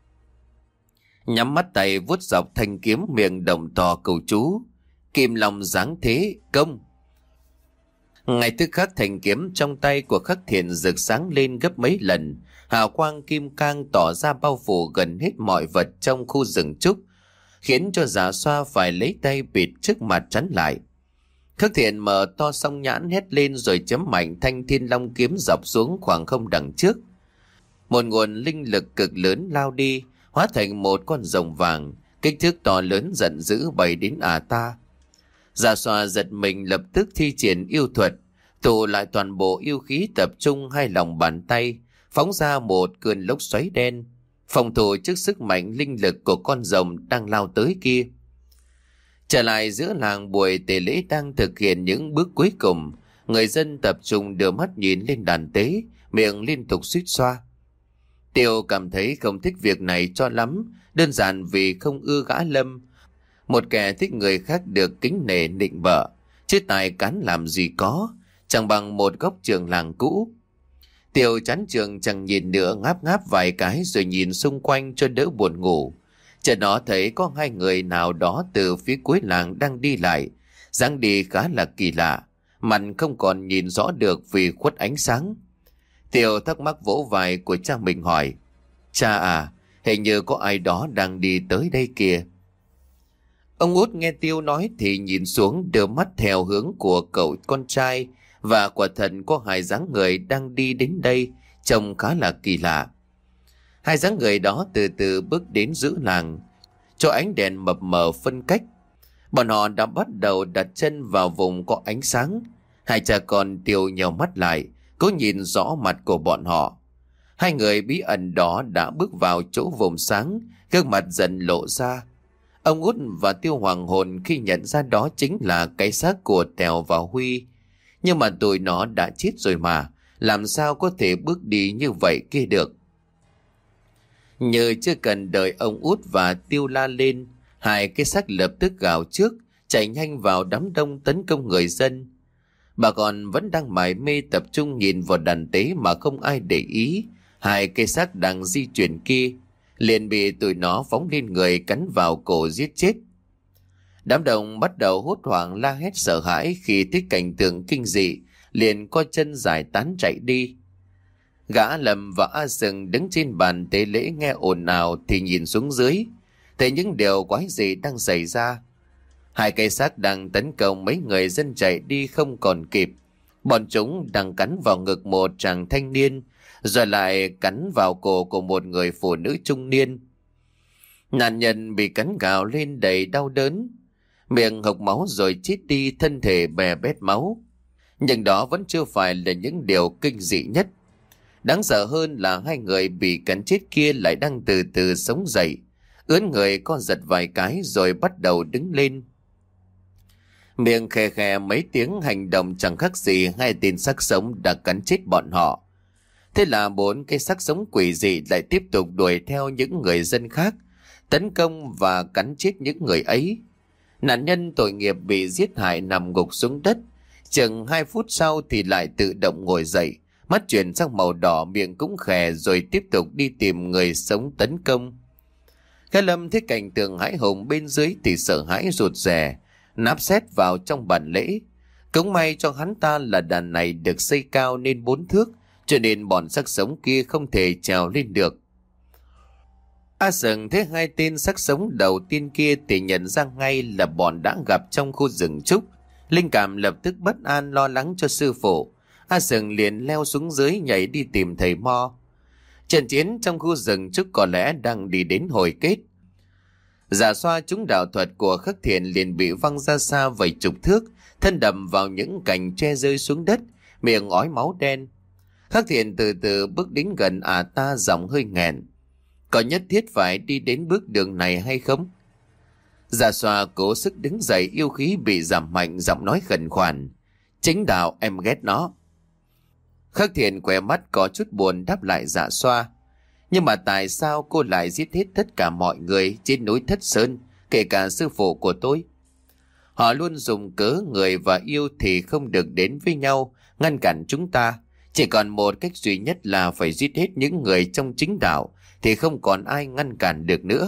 Nhắm mắt tay vuốt dọc thanh kiếm, miệng động to cầu chú. Kim long giáng thế, công. Ngay tức khắc thanh kiếm trong tay của Khắc Thiện rực sáng lên gấp mấy lần. Hào quang kim cang tỏ ra bao phủ gần hết mọi vật trong khu rừng trúc, khiến cho Dạ Xoa phải lấy tay bịt trước mặt chắn lại. Khắc Thiện mở to song nhãn hét lên rồi chấm mạnh thanh thiên long kiếm dọc xuống khoảng không đằng trước. Một nguồn linh lực cực lớn lao đi, hóa thành một con rồng vàng, kích thước to lớn giận dữ bay đến ả ta. Dạ Xoa giật mình lập tức thi triển yêu thuật, tụ lại toàn bộ yêu khí tập trung hai lòng bàn tay, phóng ra một cơn lốc xoáy đen, phòng thủ trước sức mạnh linh lực của con rồng đang lao tới kia. Trở lại giữa làng, buổi tề lễ đang thực hiện những bước cuối cùng. Người dân tập trung đưa mắt nhìn lên đàn tế, miệng liên tục suýt xoa. Tiêu cảm thấy không thích việc này cho lắm, đơn giản vì không ưa gã Lâm, một kẻ thích người khác được kính nể nịnh bợ, chứ tài cán làm gì có, chẳng bằng một góc trường làng cũ. Tiêu chán trường chẳng nhìn nữa, ngáp ngáp vài cái rồi nhìn xung quanh cho đỡ buồn ngủ. Chợt nó thấy có hai người nào đó từ phía cuối làng đang đi lại, dáng đi khá là kỳ lạ, mặt không còn nhìn rõ được vì khuất ánh sáng. Tiêu thắc mắc vỗ vai của cha mình hỏi: "Cha à, hình như có ai đó đang đi tới đây kìa." Ông Út nghe Tiêu nói thì nhìn xuống, đưa mắt theo hướng của cậu con trai, và quả thật có hai dáng người đang đi đến đây, trông khá là kỳ lạ. Hai dáng người đó từ từ bước đến giữa làng, cho ánh đèn mập mờ phân cách. Bọn họ đã bắt đầu đặt chân vào vùng có ánh sáng. Hai cha con Tiêu nhèo mắt lại, cố nhìn rõ mặt của bọn họ. Hai người bí ẩn đó đã bước vào chỗ vùng sáng, gương mặt dần lộ ra. Ông Út và Tiêu hoàng hồn khi nhận ra đó chính là cái xác của Tèo và Huy. Nhưng mà tụi nó đã chết rồi mà, làm sao có thể bước đi như vậy kia được. Như chưa cần đợi ông Út và Tiêu la lên, hai cái xác lập tức gào trước, chạy nhanh vào đám đông tấn công người dân. Bà con vẫn đang mải mê tập trung nhìn vào đàn tế mà không ai để ý hai cái xác đang di chuyển kia, liền bị tụi nó phóng lên người cắn vào cổ giết chết. Đám đông bắt đầu hốt hoảng la hét sợ hãi khi thấy cảnh tượng kinh dị, liền co chân giải tán chạy đi. Gã Lâm và A Sừng đứng trên bàn tế lễ nghe ồn ào thì nhìn xuống dưới, thấy những điều quái dị đang xảy ra. Hai cây xác đang tấn công mấy người dân chạy đi không còn kịp. Bọn chúng đang cắn vào ngực một chàng thanh niên, rồi lại cắn vào cổ của một người phụ nữ trung niên. Nạn nhân bị cắn gào lên đầy đau đớn, miệng hộc máu rồi chết đi, thân thể bè bét máu. Nhưng đó vẫn chưa phải là những điều kinh dị nhất. Đáng sợ hơn là hai người bị cắn chết kia lại đang từ từ sống dậy, ướn người co giật vài cái rồi bắt đầu đứng lên. Miệng khè khè mấy tiếng, hành động chẳng khác gì hai tên xác sống đã cắn chết bọn họ. Thế là bốn cái xác sống quỷ dị lại tiếp tục đuổi theo những người dân khác, tấn công và cắn chết những người ấy. Nạn nhân tội nghiệp bị giết hại nằm gục xuống đất, chừng hai phút sau thì lại tự động ngồi dậy, mắt chuyển sang màu đỏ, miệng cũng khè rồi tiếp tục đi tìm người sống tấn công. Gã Lâm thấy cảnh tượng hãi hùng bên dưới thì sợ hãi rụt rè, náp xét vào trong bàn lễ. Cũng may cho hắn ta là đàn này được xây cao nên bốn thước, cho nên bọn xác sống kia không thể trèo lên được. A Sừng thấy hai tên xác sống đầu tiên kia thì nhận ra ngay là bọn đã gặp trong khu rừng trúc. Linh cảm lập tức bất an lo lắng cho sư phụ. A Sừng liền leo xuống dưới nhảy đi tìm thầy Mo. Trận chiến trong khu rừng trúc có lẽ đang đi đến hồi kết. Dạ Xoa trúng đạo thuật của Khắc Thiện liền bị văng ra xa vài chục thước, thân đầm vào những cành tre rơi xuống đất, miệng ói máu đen. Khắc Thiện từ từ bước đến gần ả ta, giọng hơi nghẹn: "Có nhất thiết phải đi đến bước đường này hay không?" Dạ Xoa cố sức đứng dậy, yêu khí bị giảm mạnh, giọng nói khẩn khoản: "Chính đạo, em ghét nó." Khắc Thiện quẹ mắt có chút buồn đáp lại Dạ Xoa: "Nhưng mà tại sao cô lại giết hết tất cả mọi người trên núi Thất Sơn, kể cả sư phụ của tôi? Họ luôn dùng cớ người và yêu thì không được đến với nhau, ngăn cản chúng ta. Chỉ còn một cách duy nhất là phải giết hết những người trong chính đạo, thì không còn ai ngăn cản được nữa."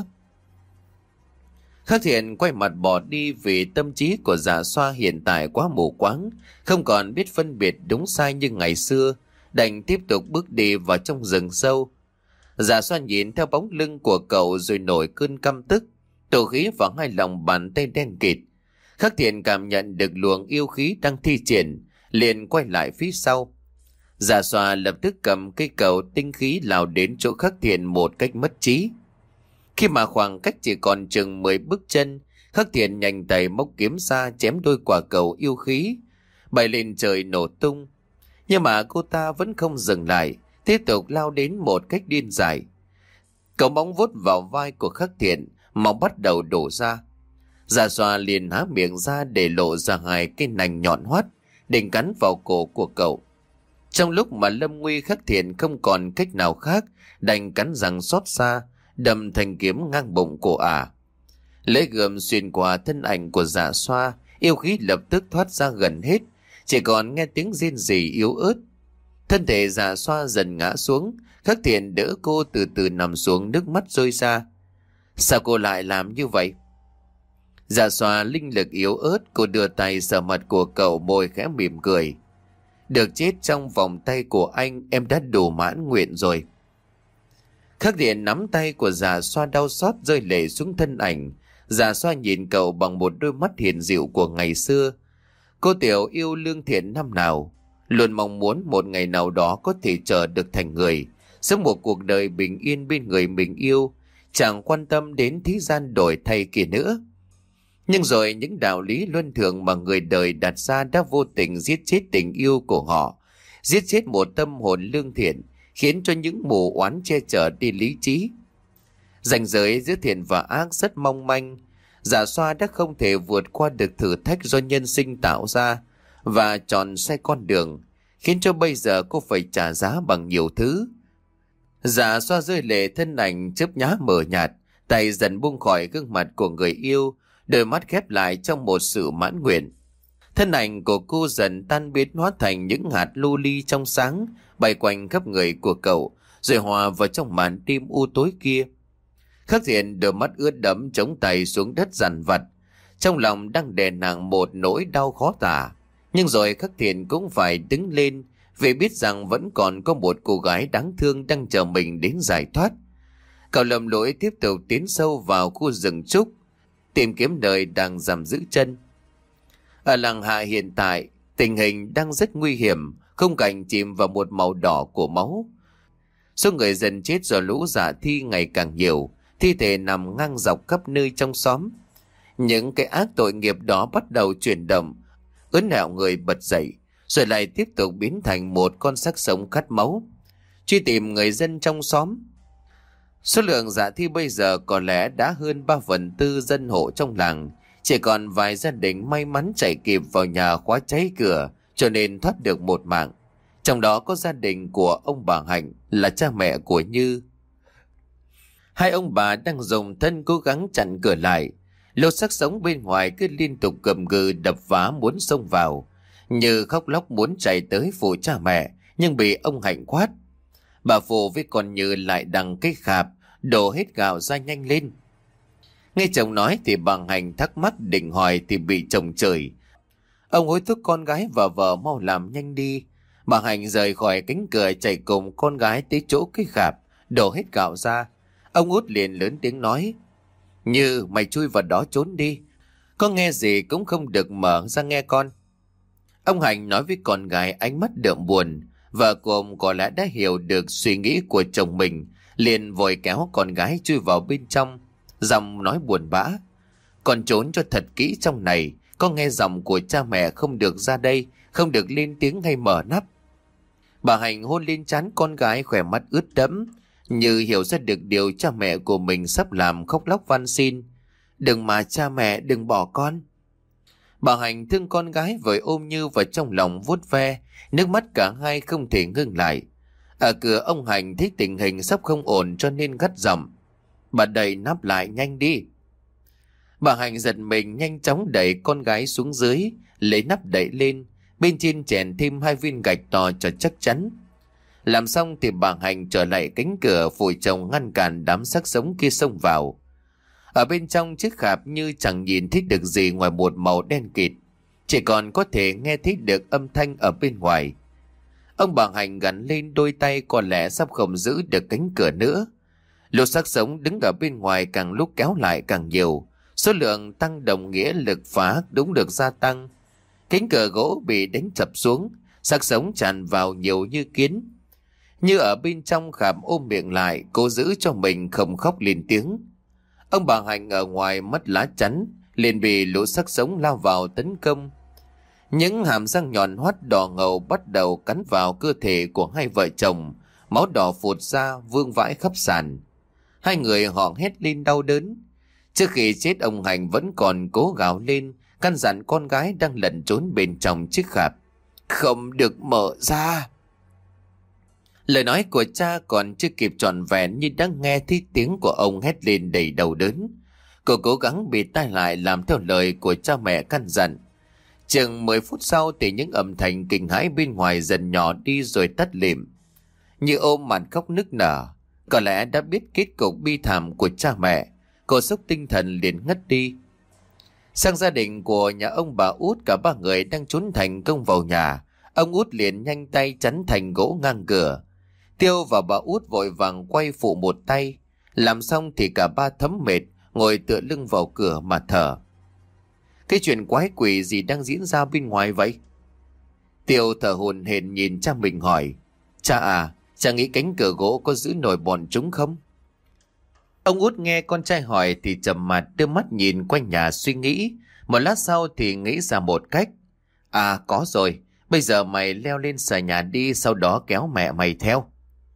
Khắc Thiện quay mặt bỏ đi vì tâm trí của Dạ Xoa hiện tại quá mù quáng, không còn biết phân biệt đúng sai như ngày xưa, đành tiếp tục bước đi vào trong rừng sâu. Dạ Xoa nhìn theo bóng lưng của cậu rồi nổi cơn căm tức, tụ khí vào hai lòng bàn tay đen kịt. Khắc Thiện cảm nhận được luồng yêu khí đang thi triển, liền quay lại phía sau. Dạ Xoa lập tức cầm cây cầu tinh khí lao đến chỗ Khắc Thiện một cách mất trí. Khi mà khoảng cách chỉ còn chừng mười bước chân, Khắc Thiện nhanh tay móc kiếm ra chém đôi quả cầu yêu khí, bay lên trời nổ tung. Nhưng mà cô ta vẫn không dừng lại, tiếp tục lao đến một cách điên dại. Cậu móng vuốt vào vai của Khắc Thiện, máu bắt đầu đổ ra. Dạ Xoa liền há miệng ra để lộ ra hai cái nành nhọn hoắt, định cắn vào cổ của cậu. Trong lúc mà lâm nguy, Khắc Thiện không còn cách nào khác, đành cắn răng xót xa, đâm thanh kiếm ngang bụng của ả. À. Lưỡi gươm xuyên qua thân ảnh của Dạ Xoa, yêu khí lập tức thoát ra gần hết, chỉ còn nghe tiếng rên rỉ yếu ớt. Thân thể Dạ Xoa dần ngã xuống, Khắc Thiện đỡ cô từ từ nằm xuống, nước mắt rơi ra. "Sao cô lại làm như vậy?" Dạ Xoa linh lực yếu ớt, cô đưa tay sờ mặt của cậu, môi khẽ mỉm cười. "Được chết trong vòng tay của anh, em đã đủ mãn nguyện rồi." Khắc Thiện nắm tay của Dạ Xoa đau xót rơi lệ xuống thân ảnh. Dạ Xoa nhìn cậu bằng một đôi mắt hiền dịu của ngày xưa. Cô tiểu yêu lương thiện năm nào, luôn mong muốn một ngày nào đó có thể trở được thành người, sống một cuộc đời bình yên bên người mình yêu, chẳng quan tâm đến thế gian đổi thay kia nữa. Nhưng rồi những đạo lý luân thường mà người đời đặt ra đã vô tình giết chết tình yêu của họ, giết chết một tâm hồn lương thiện, khiến cho những mù oán che chở đi lý trí. Ranh giới giữa thiện và ác rất mong manh. Dạ Xoa đã không thể vượt qua được thử thách do nhân sinh tạo ra và chọn sai con đường, khiến cho bây giờ cô phải trả giá bằng nhiều thứ. Dạ Xoa rơi lệ, thân ảnh chớp nhá mờ nhạt, tay dần buông khỏi gương mặt của người yêu, đôi mắt khép lại trong một sự mãn nguyện. Thân ảnh của cô dần tan biến, hóa thành những hạt lưu ly trong sáng, bay quanh khắp người của cậu, rồi hòa vào trong màn đêm u tối kia. Khắc Thiện đôi mắt ướt đẫm chống tay xuống đất dằn vặt, trong lòng đang đè nặng một nỗi đau khó tả. Nhưng rồi Khắc Thiện cũng phải đứng lên, vì biết rằng vẫn còn có một cô gái đáng thương đang chờ mình đến giải thoát. Cậu lầm lỗi tiếp tục tiến sâu vào khu rừng trúc, tìm kiếm đời đang giam giữ chân. Ở làng Hạ hiện tại, tình hình đang rất nguy hiểm, khung cảnh chìm vào một màu đỏ của máu. Số người dân chết do lũ giả thi ngày càng nhiều, thi thể nằm ngang dọc khắp nơi trong xóm. Những cái ác tội nghiệp đó bắt đầu chuyển động, ướn ẹo người bật dậy, rồi lại tiếp tục biến thành một con xác sống khát máu, truy tìm người dân trong xóm. Số lượng giả thi bây giờ có lẽ đã hơn ba phần tư dân hộ trong làng, chỉ còn vài gia đình may mắn chạy kịp vào nhà khóa cháy cửa cho nên thoát được một mạng. Trong đó có gia đình của ông bà Hạnh là cha mẹ của Như. Hai ông bà đang dùng thân cố gắng chặn cửa lại. Lô xác sống bên ngoài cứ liên tục gầm gừ đập phá muốn xông vào. Như khóc lóc muốn chạy tới phụ cha mẹ, nhưng bị ông Hạnh quát. Bà phụ với con Như lại đằng cái khạp, đổ hết gạo ra nhanh lên. Nghe chồng nói thì bà Hạnh thắc mắc định hỏi thì bị chồng chửi. Ông hối thúc con gái và vợ mau làm nhanh đi. Bà Hạnh rời khỏi cánh cửa chạy cùng con gái tới chỗ cái khạp, đổ hết gạo ra. Ông út liền lớn tiếng nói: Như, mày chui vào đó trốn đi, có nghe gì cũng không được mở ra nghe con. Ông Hạnh nói với con gái ánh mắt đượm buồn. Vợ của ông có lẽ đã hiểu được suy nghĩ của chồng mình, liền vội kéo con gái chui vào bên trong, giọng nói buồn bã: Con trốn cho thật kỹ trong này, có nghe giọng của cha mẹ không được ra đây, không được lên tiếng hay mở nắp. Bà Hạnh hôn lên trán con gái, khỏe mắt ướt đẫm, như hiểu ra được điều cha mẹ của mình sắp làm, khóc lóc van xin. Đừng mà cha mẹ, đừng bỏ con. Bà Hạnh thương con gái vội ôm Như vào trong lòng vuốt ve, nước mắt cả hai không thể ngưng lại. Ở cửa ông Hạnh thấy tình hình sắp không ổn cho nên gắt giọng: Bà đẩy nắp lại nhanh đi. Bà Hạnh giật mình nhanh chóng đẩy con gái xuống dưới, lấy nắp đậy lên, bên trên chèn thêm hai viên gạch to cho chắc chắn. Làm xong thì bà Hạnh trở lại cánh cửa, vội chồng ngăn cản đám xác sống kia xông vào. Ở bên trong chiếc khạp Như chẳng nhìn thấy được gì ngoài một màu đen kịt, chỉ còn có thể nghe thấy được âm thanh ở bên ngoài. Ông bà Hạnh gắn lên đôi tay, có lẽ sắp không giữ được cánh cửa nữa. Lũ xác sống đứng ở bên ngoài càng lúc kéo lại càng nhiều, số lượng tăng đồng nghĩa lực phá đúng được gia tăng. Cánh cửa gỗ bị đánh sập xuống, xác sống tràn vào nhiều như kiến. Như ở bên trong khạp ôm miệng lại, cố giữ cho mình không khóc lên tiếng. Ông bà Hạnh ở ngoài mất lá chắn, liền bị lũ xác sống lao vào tấn công. Những hàm răng nhọn hoắt đỏ ngầu bắt đầu cắn vào cơ thể của hai vợ chồng, máu đỏ phụt ra vương vãi khắp sàn. Hai người họ hét lên đau đớn. Trước khi chết, ông Hạnh vẫn còn cố gào lên, căn dặn con gái đang lẩn trốn bên trong chiếc khạp: Không được mở ra. Lời nói của cha còn chưa kịp trọn vẹn như đã nghe thấy tiếng của ông hét lên đầy đau đớn. Cô cố gắng bịt tai lại làm theo lời của cha mẹ căn dặn. Chừng mười phút sau thì những âm thanh kinh hãi bên ngoài dần nhỏ đi rồi tắt lịm. Như ôm mặt khóc nức nở, có lẽ đã biết kết cục bi thảm của cha mẹ, cô sốc tinh thần liền ngất đi. Sang gia đình của nhà ông bà Út, cả ba người đang trốn thành công vào nhà. Ông Út liền nhanh tay chắn thành gỗ ngang cửa. Tiêu và bà Út vội vàng quay phụ một tay. Làm xong thì cả ba thấm mệt, ngồi tựa lưng vào cửa mà thở. Cái chuyện quái quỷ gì đang diễn ra bên ngoài vậy? Tiêu thở hổn hển nhìn cha mình hỏi: Cha à, cha nghĩ cánh cửa gỗ có giữ nổi bọn chúng không? Ông Út nghe con trai hỏi thì trầm mặt đưa mắt nhìn quanh nhà suy nghĩ. Một lát sau thì nghĩ ra một cách: À có rồi, bây giờ mày leo lên xà nhà đi, sau đó kéo mẹ mày theo.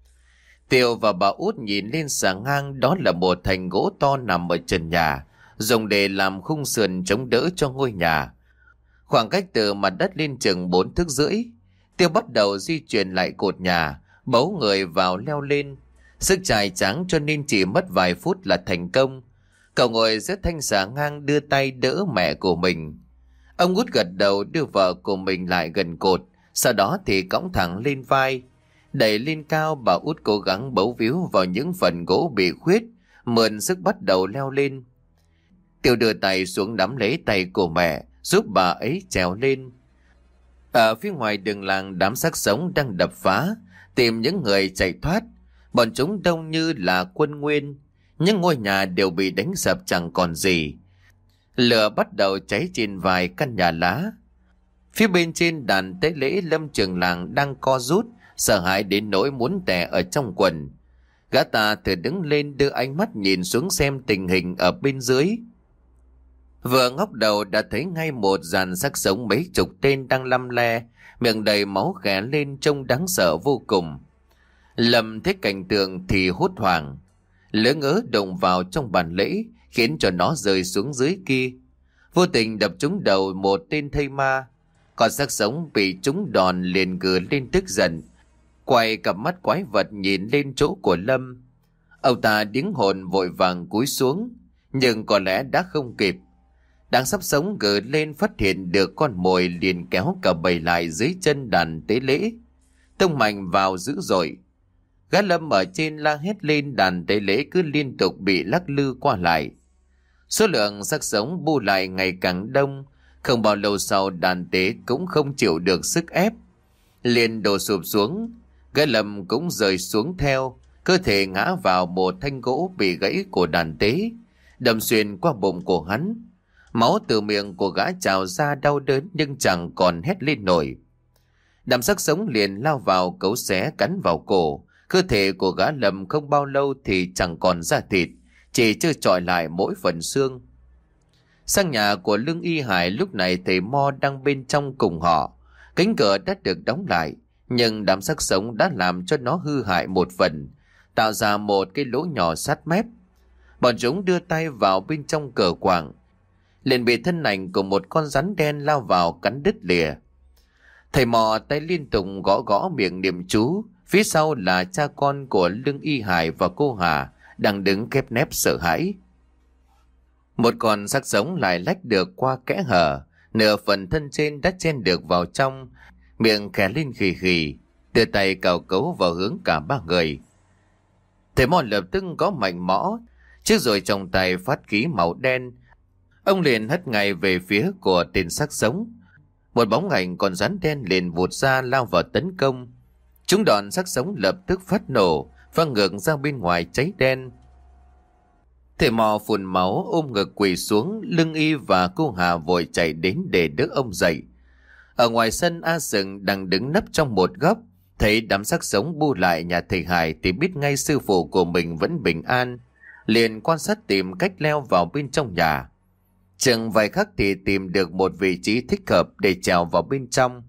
Tiêu và bà Út nhìn lên xà ngang, đó là một thành gỗ to nằm ở trần nhà, dùng để làm khung sườn chống đỡ cho ngôi nhà. Khoảng cách từ mặt đất lên chừng bốn thước rưỡi. Tiêu bắt đầu di chuyển lại cột nhà, bấu người vào leo lên. Sức chài tráng cho nên chỉ mất vài phút là thành công. Cậu ngồi giữa thanh xà ngang, đưa tay đỡ mẹ của mình. Ông Út gật đầu đưa vợ của mình lại gần cột, sau đó thì cõng thẳng lên vai. Đẩy lên cao, bà Út cố gắng bấu víu vào những phần gỗ bị khuyết, mượn sức bắt đầu leo lên. Tiêu đưa tay xuống nắm lấy tay của mẹ, giúp bà ấy trèo lên. Ở phía ngoài đường làng, đám xác sống đang đập phá, tìm những người chạy thoát. Bọn chúng đông như là quân nguyên, những ngôi nhà đều bị đánh sập chẳng còn gì. Lửa bắt đầu cháy trên vài căn nhà lá. Phía bên trên đàn tế lễ, Lâm trưởng làng đang co rút, sợ hãi đến nỗi muốn tè ở trong quần. Gã ta thử đứng lên, đưa ánh mắt nhìn xuống xem tình hình ở bên dưới. Vừa ngóc đầu đã thấy ngay một dàn xác sống mấy chục tên đang lăm le, miệng đầy máu ghé lên trông đáng sợ vô cùng. Lâm thấy cảnh tượng thì hốt hoảng, lỡ ngớ động vào trong bàn lễ, khiến cho nó rơi xuống dưới kia. Vô tình đập trúng đầu một tên thây ma. Còn xác sống bị trúng đòn liền gừ lên tức giận, quay cặp mắt quái vật nhìn lên chỗ của Lâm. Ông ta điếng hồn vội vàng cúi xuống, nhưng có lẽ đã không kịp. Đang sắp sống gừ lên phát hiện được con mồi, liền kéo cả bầy lại dưới chân đàn tế lễ, tông mạnh vào dữ dội. Gã Lâm ở trên la hét lên, đàn tế lễ cứ liên tục bị lắc lư qua lại. Số lượng xác sống bu lại ngày càng đông. Không bao lâu sau, đàn tế cũng không chịu được sức ép, liền đổ sụp xuống. Gã Lâm cũng rơi xuống theo, cơ thể ngã vào một thanh gỗ bị gãy của đàn tế, đâm xuyên qua bụng của hắn. Máu từ miệng của gã trào ra đau đớn nhưng chẳng còn hét lên nổi. Đám xác sống liền lao vào cấu xé cắn vào cổ. Cơ thể của gã Lâm không bao lâu thì chẳng còn da thịt, chỉ trơ trọi lại mỗi phần xương. Sang nhà của Lương Y Hải, lúc này thầy Mo đang bên trong cùng họ. Cánh cửa đã được đóng lại, nhưng đám xác sống đã làm cho nó hư hại một phần, tạo ra một cái lỗ nhỏ sát mép. Bọn chúng đưa tay vào bên trong cửa quảng, liền bị thân ảnh của một con rắn đen lao vào cắn đứt lìa. Thầy Mò tay liên tục gõ gõ miệng niệm chú, phía sau là cha con của Lương Y Hải và cô Hà đang đứng khép nép sợ hãi. Một con xác sống lại lách được qua kẽ hở, nửa phần thân trên đã chen được vào trong, miệng khẽ lên khì khì, đưa tay cào cấu vào hướng cả ba người. Thầy Mò lập tức có mạnh mõ, trước rồi trong tay phát khí màu đen, ông liền hất ngay về phía của tên xác sống. Một bóng ảnh con rắn đen liền vụt ra lao vào tấn công. Chúng đòn xác sống lập tức phát nổ, văng ngược ra bên ngoài cháy đen. Thầy Mò phun máu ôm ngực quỳ xuống, Lương Y và cô Hà vội chạy đến để đỡ ông dậy. Ở ngoài sân, A Sừng đang đứng nấp trong một góc, thấy đám xác sống bu lại nhà thầy Hải thì biết ngay sư phụ của mình vẫn bình an, liền quan sát tìm cách leo vào bên trong nhà. Chừng vài khắc thì tìm được một vị trí thích hợp để trèo vào bên trong.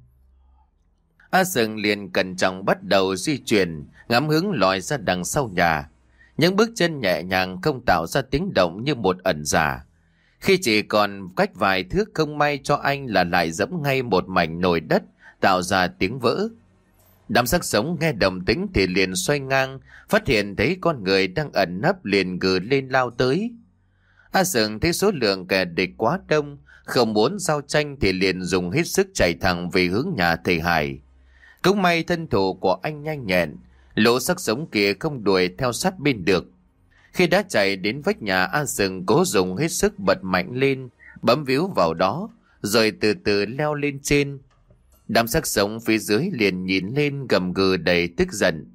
A Sừng liền cẩn trọng bắt đầu di chuyển, ngắm hướng lòi ra đằng sau nhà. Những bước chân nhẹ nhàng không tạo ra tiếng động như một ẩn giả. Khi chỉ còn cách vài thước, không may cho anh là lại dẫm ngay một mảnh nồi đất, tạo ra tiếng vỡ. Đám xác sống nghe động tĩnh thì liền xoay ngang, phát hiện thấy con người đang ẩn nấp liền gừ lên lao tới. A Sừng thấy số lượng kẻ địch quá đông, không muốn giao tranh thì liền dùng hết sức chạy thẳng về hướng nhà thầy Hải. Cũng may thân thủ của anh nhanh nhẹn, lũ xác sống kia không đuổi theo sát bên được. Khi đã chạy đến vách nhà, A Sừng cố dùng hết sức bật mạnh lên, bấm víu vào đó, rồi từ từ leo lên trên. Đám xác sống phía dưới liền nhìn lên gầm gừ đầy tức giận.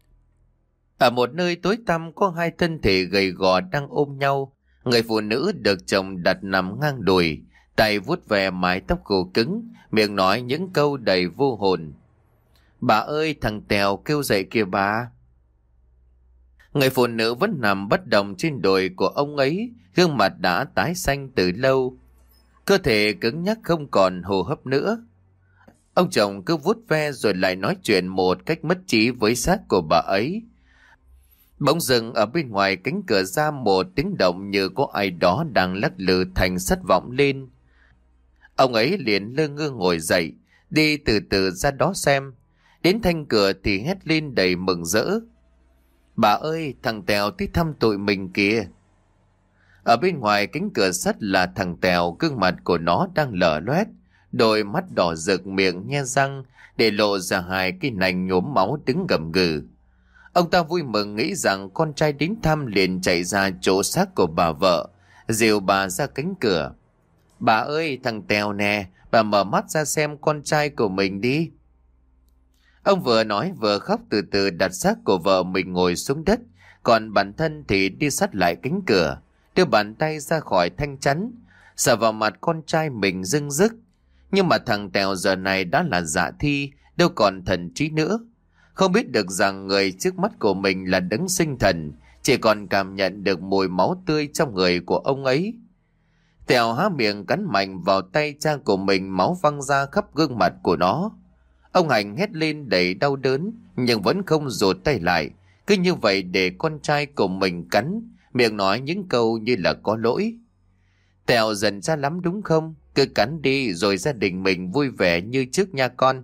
Ở một nơi tối tăm có hai thân thể gầy gò đang ôm nhau. Người phụ nữ được chồng đặt nằm ngang đùi, tay vuốt ve mái tóc khô cứng, miệng nói những câu đầy vô hồn. Bà ơi, thằng Tèo kêu dậy kìa bà. Người phụ nữ vẫn nằm bất động trên đùi của ông ấy, gương mặt đã tái xanh từ lâu, cơ thể cứng nhắc không còn hô hấp nữa. Ông chồng cứ vuốt ve rồi lại nói chuyện một cách mất trí với xác của bà ấy. Bỗng dưng ở bên ngoài cánh cửa ra một tiếng động như có ai đó đang lắc lư thành sắt vọng lên. Ông ấy liền lơ ngơ ngồi dậy, đi từ từ ra đó xem. Đến thanh cửa thì hét lên đầy mừng rỡ. Bà ơi, thằng Tèo tới thăm tụi mình kìa. Ở bên ngoài cánh cửa sắt là thằng Tèo, gương mặt của nó đang lở loét, đôi mắt đỏ rực, miệng nhe răng để lộ ra hai cái nành nhuốm máu đứng gầm gừ. Ông ta vui mừng nghĩ rằng con trai đến thăm, liền chạy ra chỗ xác của bà vợ, dìu bà ra cánh cửa. Bà ơi, thằng Tèo nè, bà mở mắt ra xem con trai của mình đi. Ông vừa nói vừa khóc, từ từ đặt xác của vợ mình ngồi xuống đất, còn bản thân thì đi sát lại cánh cửa, đưa bàn tay ra khỏi thanh chắn, sờ vào mặt con trai mình rưng rức. Nhưng mà thằng Tèo giờ này đã là dạ thi, đâu còn thần trí nữa. Không biết được rằng người trước mắt của mình là đấng sinh thần, chỉ còn cảm nhận được mùi máu tươi trong người của ông ấy. Tèo há miệng cắn mạnh vào tay cha của mình, máu văng ra khắp gương mặt của nó. Ông Hành hét lên đầy đau đớn, nhưng vẫn không rụt tay lại, cứ như vậy để con trai của mình cắn, miệng nói những câu như là có lỗi. Tèo dần ra lắm đúng không? Cứ cắn đi rồi gia đình mình vui vẻ như trước nha con.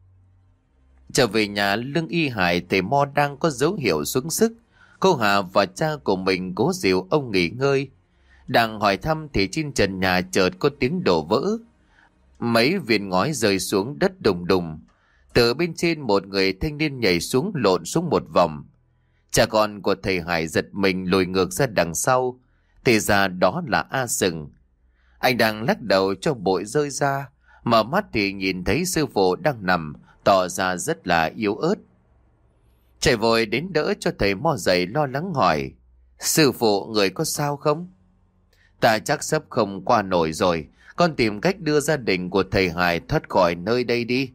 Trở về nhà Lương Y Hải, thầy Mo đang có dấu hiệu xuống sức. Cô Hà và cha của mình cố dìu ông nghỉ ngơi. Đang hỏi thăm thì trên trần nhà chợt có tiếng đổ vỡ. Mấy viên ngói rơi xuống đất đùng đùng. Từ bên trên một người thanh niên nhảy xuống, lộn xuống một vòng. Cha con của thầy Hải giật mình lùi ngược ra đằng sau. Thì ra đó là A Sừng. Anh đang lắc đầu cho bụi rơi ra, mở mắt thì nhìn thấy sư phụ đang nằm, tỏ ra rất là yếu ớt. Chạy vội đến đỡ cho thầy Mo dậy, lo lắng hỏi: Sư phụ, người có sao không? Ta chắc sắp không qua nổi rồi, con tìm cách đưa gia đình của thầy Hải thoát khỏi nơi đây đi.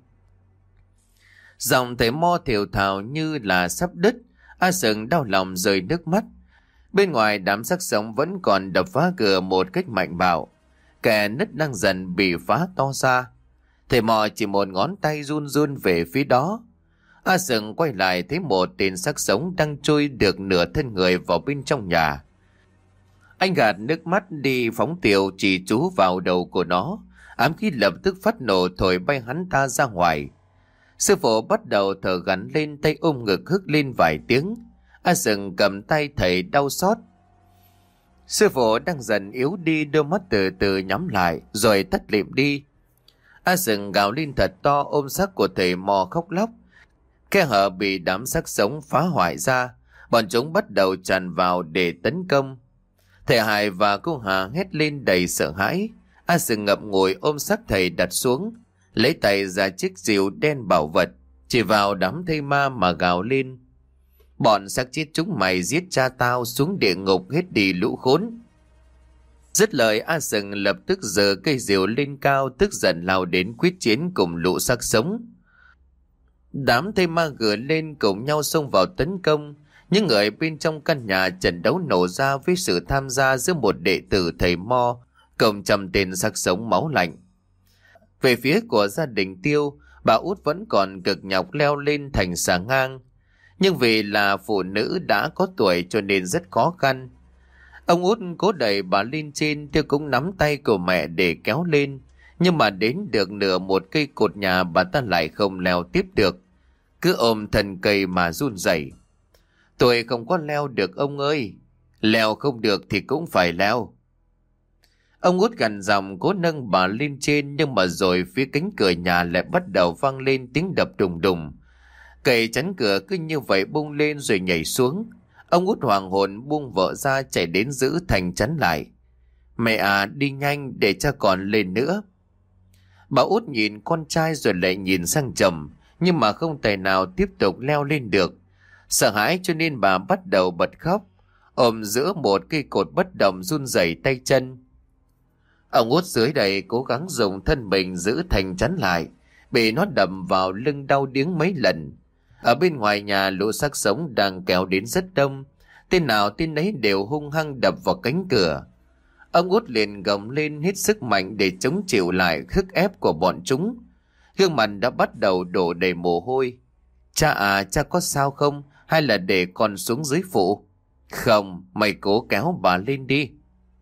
Giọng thầy Mo thều thào như là sắp đứt. A Sừng đau lòng rơi nước mắt. Bên ngoài đám xác sống vẫn còn đập phá cửa một cách mạnh bạo. kẻ nứt đang dần bị phá to ra. Thầy mò chỉ một ngón tay run run về phía đó. A Sừng quay lại thấy một tên xác sống đang trôi được nửa thân người vào bên trong nhà. Anh gạt nước mắt đi phóng tiểu chỉ chú vào đầu của nó, ám khí lập tức phát nổ thổi bay hắn ta ra ngoài. Sư phụ bắt đầu thở gắn lên, tay ôm ngực hức lên vài tiếng. A Sừng cầm tay thầy đau xót. Sư phụ đang dần yếu đi, đôi mắt từ từ nhắm lại rồi tắt lịm đi. A Sừng gào lên thật to, ôm xác của thầy mò khóc lóc. Khe hở bị đám xác sống phá hoại ra, bọn chúng bắt đầu tràn vào để tấn công. Thầy Hải và cô Hà hét lên đầy sợ hãi. A Sừng ngậm ngùi ôm xác thầy đặt xuống, lấy tay ra chiếc rìu đen bảo vật, chỉ vào đám thây ma mà gào lên: bọn xác chết chúng mày giết cha tao, xuống địa ngục hết đi lũ khốn. Dứt lời, A Sừng lập tức giơ cây rìu lên cao, tức giận lao đến quyết chiến cùng lũ xác sống. Đám thây ma gửa lên cùng nhau xông vào tấn công. Những người bên trong căn nhà trận đấu nổ ra với sự tham gia giữa một đệ tử thầy Mo cộng trăm tên xác sống máu lạnh. Về phía của gia đình Tiêu, bà Út vẫn còn cực nhọc leo lên thành xà ngang, nhưng vì là phụ nữ đã có tuổi cho nên rất khó khăn. Ông Út cố đẩy bà lên trên, Tiêu cũng nắm tay của mẹ để kéo lên, nhưng mà đến được nửa một cây cột nhà bà ta lại không leo tiếp được, cứ ôm thân cây mà run rẩy. Tôi không có leo được ông ơi, leo không được thì cũng phải leo. Ông Út gằn giọng cố nâng bà lên trên, nhưng mà rồi phía cánh cửa nhà lại bắt đầu vang lên tiếng đập đùng đùng. Cây chắn cửa cứ như vậy bung lên rồi nhảy xuống. Ông Út hoàng hồn buông vợ ra chạy đến giữ thành chắn lại. Mẹ à, đi nhanh để cha còn lên nữa. Bà Út nhìn con trai rồi lại nhìn sang chồng, nhưng mà không tài nào tiếp tục leo lên được. Sợ hãi cho nên bà bắt đầu bật khóc, ôm giữa một cây cột bất động run rẩy tay chân. Ông Út dưới đây cố gắng dùng thân mình giữ thành chắn lại, bị nó đập vào lưng đau điếng mấy lần. Ở bên ngoài nhà, lũ xác sống đang kéo đến rất đông, tên nào tên nấy đều hung hăng đập vào cánh cửa. Ông Út liền gầm lên hết sức mạnh để chống chịu lại sức ép của bọn chúng. Gương mặt đã bắt đầu đổ đầy mồ hôi. Cha à, cha có sao không? Hay là để con xuống dưới phụ? Không, mày cố kéo bà lên đi.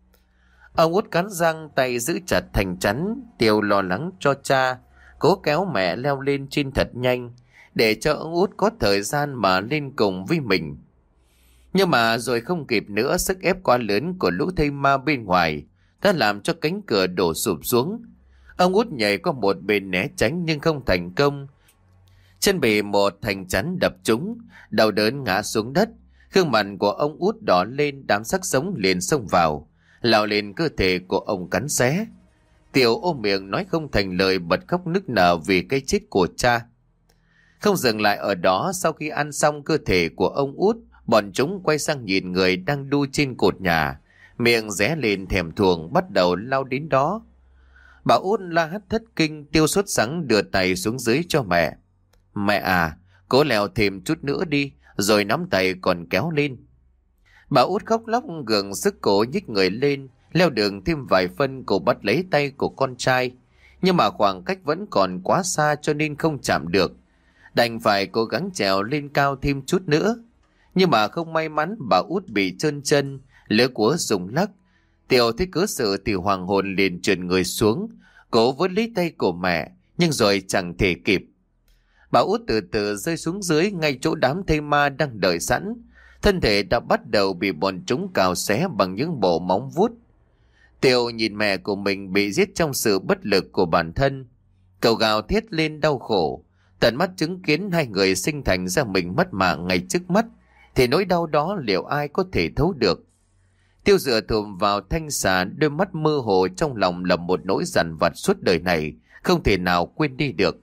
Ông Út cắn răng, tay giữ chặt thành chắn. Tiêu lo lắng cho cha, cố kéo mẹ leo lên trên thật nhanh, để cho ông Út có thời gian mà lên cùng với mình. Nhưng mà rồi không kịp nữa, sức ép quá lớn của lũ thây ma bên ngoài đã làm cho cánh cửa đổ sụp xuống. Ông Út nhảy qua một bên né tránh nhưng không thành công. Chân bị một thành chắn đập trúng, đau đớn ngã xuống đất. Gương mặt của ông Út đỏ lên, đám xác sống liền xông vào, lao lên cơ thể của ông cắn xé. Tiểu ôm miệng nói không thành lời, bật khóc nức nở vì cái chết của cha. Không dừng lại ở đó, sau khi ăn xong cơ thể của ông Út, bọn chúng quay sang nhìn người đang đu trên cột nhà, miệng ré lên thèm thuồng bắt đầu lao đến đó. Bà Út la hét thất kinh. Tiêu sốt sắng đưa tay xuống dưới cho mẹ. Mẹ à, cố leo thêm chút nữa đi, rồi nắm tay còn kéo lên. Bà Út khóc lóc gượng sức cổ nhích người lên, leo đường thêm vài phân. Cô bắt lấy tay của con trai, nhưng mà khoảng cách vẫn còn quá xa cho nên không chạm được, đành phải cố gắng trèo lên cao thêm chút nữa. Nhưng mà không may mắn, bà Út bị trơn chân, lưỡi của rung lắc. Tiểu thấy cớ sự thì hoàng hồn liền trườn người xuống, cố với lấy tay của mẹ, nhưng rồi chẳng thể kịp. Bà Út từ từ rơi xuống dưới, ngay chỗ đám thây ma đang đợi sẵn. Thân thể đã bắt đầu bị bọn chúng cào xé bằng những bộ móng vuốt. Tiểu nhìn mẹ của mình bị giết trong sự bất lực của bản thân, cậu gào thét lên đau khổ. Tận mắt chứng kiến hai người sinh thành ra mình mất mạng ngay trước mắt, thì nỗi đau đó liệu ai có thể thấu được. Tiêu dựa thùm vào thanh xà, đôi mắt mơ hồ, trong lòng là một nỗi dằn vặt suốt đời này, không thể nào quên đi được.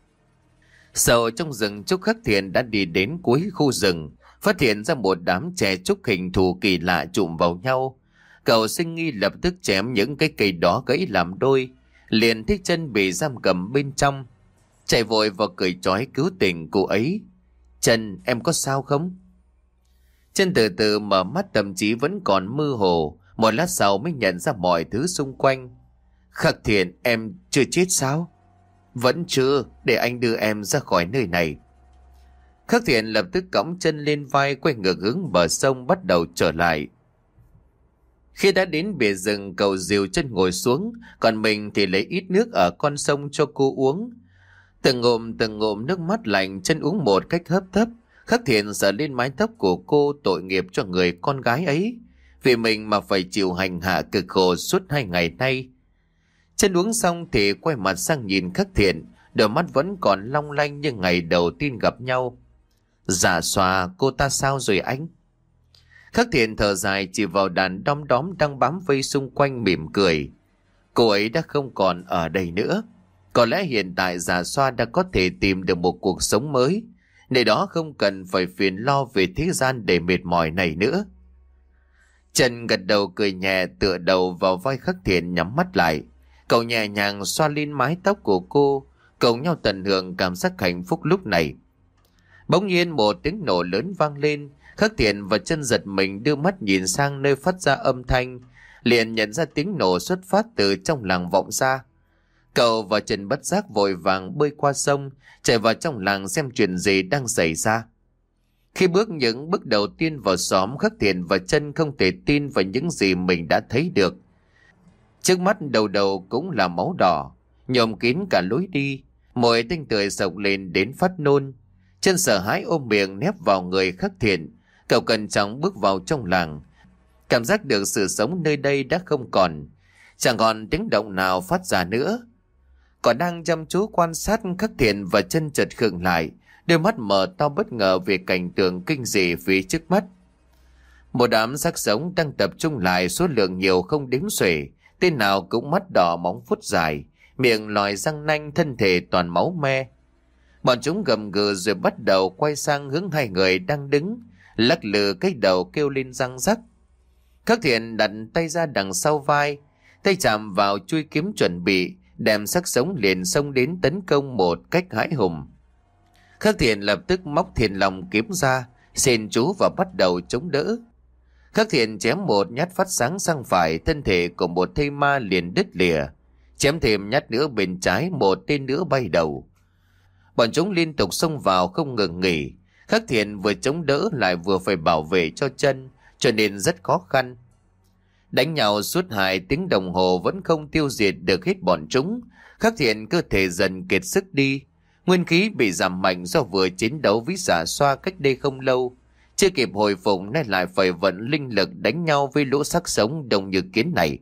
Sâu trong rừng, Trúc Khắc Thiện đã đi đến cuối khu rừng, phát hiện ra một đám tre trúc hình thù kỳ lạ chụm vào nhau. Cậu sinh nghi lập tức chém những cái cây đó gãy làm đôi, liền thấy chân bị giam cầm bên trong, chạy vội vào cởi trói cứu tình cô ấy. Chân, em có sao không? Chân từ từ mở mắt, thậm chí vẫn còn mơ hồ, một lát sau mới nhận ra mọi thứ xung quanh. Khắc Thiện, em chưa chết sao? Vẫn chưa, để anh đưa em ra khỏi nơi này. Khắc Thiện lập tức cõng chân lên vai, quay ngược hướng bờ sông bắt đầu trở lại. Khi đã đến bìa rừng, cậu dìu chân ngồi xuống, còn mình thì lấy ít nước ở con sông cho cô uống. Từng ngụm từng ngụm nước mắt lạnh, chân uống một cách hấp tấp. Khắc Thiện sờ lên mái tóc của cô, tội nghiệp cho người con gái ấy, vì mình mà phải chịu hành hạ cực khổ suốt hai ngày nay. Chân uống xong thì quay mặt sang nhìn Khắc Thiện, đôi mắt vẫn còn long lanh như ngày đầu tiên gặp nhau. Dạ Xoa, cô ta sao rồi anh? Khắc Thiện thở dài chỉ vào đàn đom đóm đang bám vây xung quanh mỉm cười. Cô ấy đã không còn ở đây nữa. Có lẽ hiện tại Dạ Xoa đã có thể tìm được một cuộc sống mới, nơi đó không cần phải phiền lo về thế gian để mệt mỏi này nữa. Trần gật đầu cười nhẹ, tựa đầu vào vai Khắc Thiện, nhắm mắt lại. Cậu nhẹ nhàng xoa lên mái tóc của cô, cùng nhau tận hưởng cảm giác hạnh phúc lúc này. Bỗng nhiên một tiếng nổ lớn vang lên. Khắc Thiện và Chân giật mình đưa mắt nhìn sang nơi phát ra âm thanh, liền nhận ra tiếng nổ xuất phát từ trong làng vọng ra. Cậu và Trần bất giác vội vàng bơi qua sông, chạy vào trong làng xem chuyện gì đang xảy ra. Khi bước những bước đầu tiên vào xóm, Khắc Thiện và Chân không thể tin vào những gì mình đã thấy được. Trước mắt đầu đầu cũng là máu đỏ, nhòm kín cả lối đi, mùi tinh tươi sộc lên đến phát nôn. Chân sợ hãi ôm miệng nép vào người Khắc Thiện. Cậu cẩn trọng bước vào trong làng, cảm giác được sự sống nơi đây đã không còn, chẳng còn tiếng động nào phát ra nữa. Còn đang chăm chú quan sát, Khắc Thiện và Chân chợt khựng lại, đôi mắt mở to bất ngờ về cảnh tượng kinh dị phía trước mắt. Một đám xác sống đang tập trung lại, số lượng nhiều không đếm xuể, tên nào cũng mắt đỏ, móng vuốt dài, miệng lòi răng nanh, thân thể toàn máu me. Bọn chúng gầm gừ rồi bắt đầu quay sang hướng hai người đang đứng, lắc lư cái đầu kêu lên răng rắc. Khắc Thiện đặt tay ra đằng sau vai, tay chạm vào chuôi kiếm chuẩn bị, đem xác sống liền xông đến tấn công một cách hãi hùng. Khắc Thiện lập tức móc Thiên Long kiếm ra, xền chú và bắt đầu chống đỡ. Khắc Thiện chém một nhát phát sáng sang phải, thân thể của một thây ma liền đứt lìa. Chém thêm nhát nữa bên trái, một tên nữa bay đầu. Bọn chúng liên tục xông vào không ngừng nghỉ. Khắc Thiện vừa chống đỡ lại vừa phải bảo vệ cho Chân, cho nên rất khó khăn. Đánh nhau suốt hai tiếng đồng hồ vẫn không tiêu diệt được hết bọn chúng. Khắc Thiện cơ thể dần kiệt sức đi, nguyên khí bị giảm mạnh do vừa chiến đấu với Dạ Xoa cách đây không lâu. Chưa kịp hồi phục nên lại phải vận linh lực đánh nhau với lũ xác sống đông như kiến này.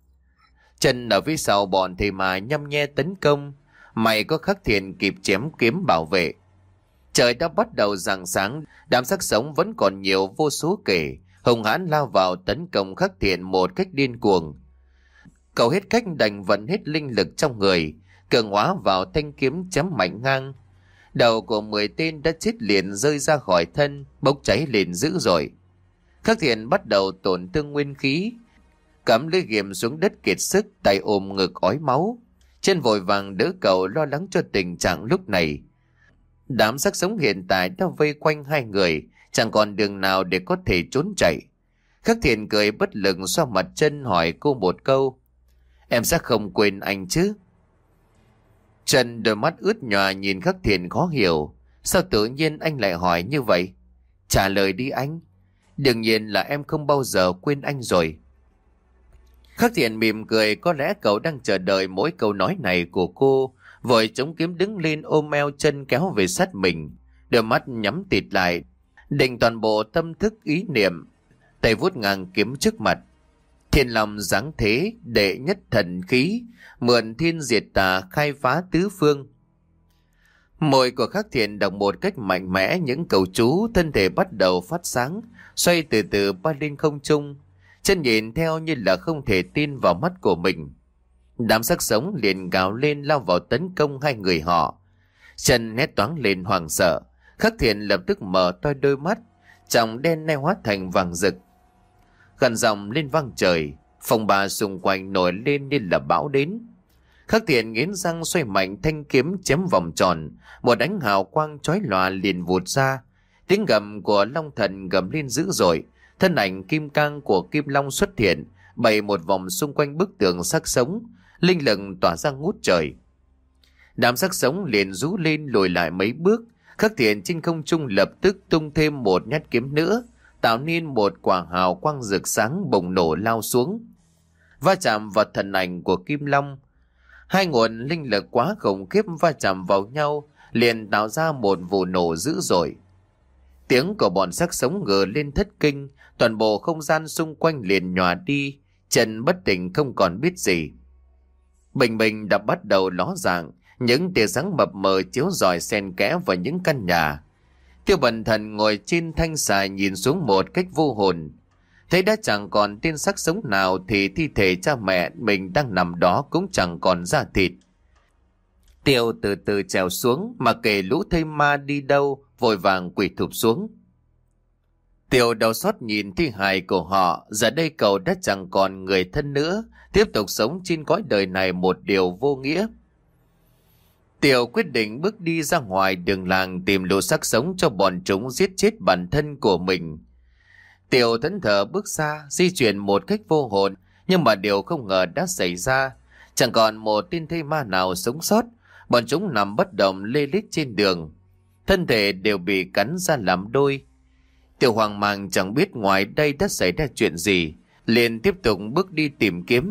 Chân ở phía sau bọn thầy mà nhăm nhe tấn công, may có Khắc Thiện kịp chém kiếm bảo vệ. Trời đã bắt đầu rạng sáng, đám xác sống vẫn còn nhiều vô số kể, hùng hãn lao vào tấn công Khắc Thiện một cách điên cuồng. Cậu hết cách đành vận hết linh lực trong người, cường hóa vào thanh kiếm chém mạnh ngang. Đầu của mười tên đã chết liền rơi ra khỏi thân, bốc cháy lên dữ dội. Khắc Thiện bắt đầu tổn thương nguyên khí, cắm lưỡi ghìm xuống đất kiệt sức, tay ôm ngực ói máu. Chân vội vàng đỡ cậu, lo lắng cho tình trạng lúc này. Đám xác sống hiện tại đã vây quanh hai người, chẳng còn đường nào để có thể trốn chạy. Khắc Thiện cười bất lực xoa mặt Chân, hỏi cô một câu: "Em sẽ không quên anh chứ?" Trần đôi mắt ướt nhòa nhìn Khắc Thiện khó hiểu. Sao tự nhiên anh lại hỏi như vậy? Trả lời đi anh. Đương nhiên là em không bao giờ quên anh rồi. Khắc Thiện mỉm cười, có lẽ cậu đang chờ đợi mỗi câu nói này của cô. Vội chống kiếm đứng lên ôm eo Chân kéo về sát mình, đôi mắt nhắm tịt lại, định toàn bộ tâm thức ý niệm, tay vuốt ngang kiếm trước mặt. Thiên Long giáng thế, đệ nhất thần khí, mượn thiên diệt tà, khai phá tứ phương. Môi của Khắc Thiện đọc một cách mạnh mẽ những câu chú, thân thể bắt đầu phát sáng, xoay từ từ bay lên không trung. Chân nhìn theo như là không thể tin vào mắt của mình. Đám xác sống liền gào lên lao vào tấn công hai người họ. Chân hét toáng lên hoảng sợ. Khắc Thiện lập tức mở to đôi mắt, trong đen nay hóa thành vàng rực. Gần dòng lên vang trời, phòng bà xung quanh nổi lên như là bão đến. Khắc Thiện nghiến răng xoay mạnh thanh kiếm chém vòng tròn, một ánh hào quang chói lòa liền vụt ra. Tiếng gầm của Long Thần gầm lên dữ dội, thân ảnh kim cang của Kim Long xuất hiện, bày một vòng xung quanh bức tường xác sống, linh lực tỏa ra ngút trời. Đám xác sống liền rú lên lùi lại mấy bước. Khắc Thiện trên không trung lập tức tung thêm một nhát kiếm nữa, tạo nên một quả hào quang rực sáng bùng nổ lao xuống, va chạm vào thần ảnh của Kim Long. Hai nguồn linh lực quá khủng khiếp va chạm vào nhau, liền tạo ra một vụ nổ dữ dội. Tiếng của bọn xác sống ngửa lên thất kinh, toàn bộ không gian xung quanh liền nhòa đi, Trần bất tỉnh không còn biết gì. Bình minh đã bắt đầu ló dạng, những tia sáng mập mờ chiếu rọi xen kẽ vào những căn nhà. Tiêu Bần Thần ngồi trên thanh xài nhìn xuống một cách vô hồn. Thấy đã chẳng còn tên xác sống nào thì thi thể cha mẹ mình đang nằm đó cũng chẳng còn da thịt. Tiêu từ từ trèo xuống, mà kể lũ thây ma đi đâu, vội vàng quỳ thụp xuống. Tiêu đau xót nhìn thi hài của họ, giờ đây cậu đã chẳng còn người thân nữa, tiếp tục sống trên cõi đời này một điều vô nghĩa. Tiêu quyết định bước đi ra ngoài đường làng tìm lũ xác sống cho bọn chúng giết chết bản thân của mình. Tiêu thẫn thờ bước xa, di chuyển một cách vô hồn, nhưng mà điều không ngờ đã xảy ra. Chẳng còn một tên thây ma nào sống sót, bọn chúng nằm bất động lê lết trên đường. Thân thể đều bị cắn ra làm đôi. Tiêu hoang mang chẳng biết ngoài đây đã xảy ra chuyện gì, liền tiếp tục bước đi tìm kiếm.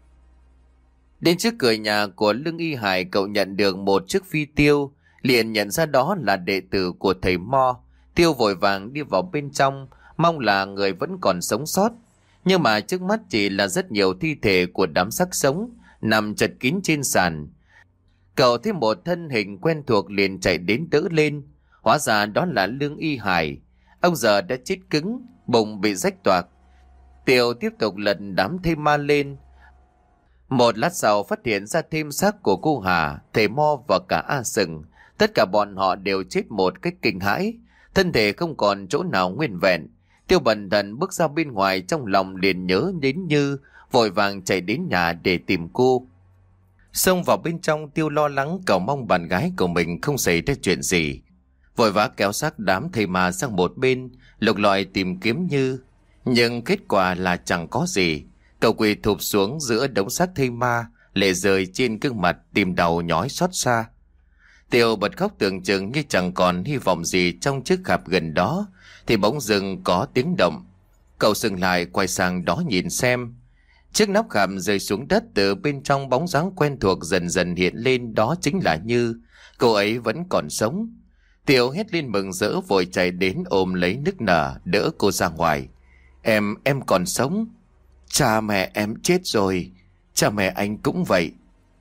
Đến trước cửa nhà của Lương Y Hải, cậu nhận được một chiếc phi tiêu, liền nhận ra đó là đệ tử của thầy Mo. Tiêu vội vàng đi vào bên trong, mong là người vẫn còn sống sót. Nhưng mà trước mắt chỉ là rất nhiều thi thể của đám xác sống nằm chật kín trên sàn. Cậu thấy một thân hình quen thuộc liền chạy đến đỡ lên. Hóa ra đó là Lương Y Hải. Ông giờ đã chết cứng, bụng bị rách toạc. Tiêu tiếp tục lật đám thây ma lên. Một lát sau phát hiện ra thêm xác của cô Hà, thầy Mo và cả A Sừng. Tất cả bọn họ đều chết một cách kinh hãi, thân thể không còn chỗ nào nguyên vẹn. Tiêu Bần Thần bước ra bên ngoài, trong lòng liền nhớ đến Như, vội vàng chạy đến nhà để tìm cô. Xông vào bên trong, Tiêu lo lắng cầu mong bạn gái của mình không xảy ra chuyện gì, vội vã kéo xác đám thầy ma sang một bên, lục lọi tìm kiếm Như. Nhưng kết quả là chẳng có gì. Cậu quỳ thụp xuống giữa đống xác thây ma, lệ rơi trên gương mặt, tìm đầu nhói xót xa. Tiêu bật khóc tưởng chừng như chẳng còn hy vọng gì trong chiếc khạp gần đó, thì bỗng dưng có tiếng động. Cậu dừng lại quay sang đó nhìn xem. Chiếc nắp khạp rơi xuống đất, từ bên trong bóng dáng quen thuộc dần dần hiện lên, đó chính là Như. Cô ấy vẫn còn sống. Tiêu hét lên mừng rỡ, vội chạy đến ôm lấy nức nở, đỡ cô ra ngoài. Em, em còn sống. Cha mẹ em chết rồi. Cha mẹ anh cũng vậy.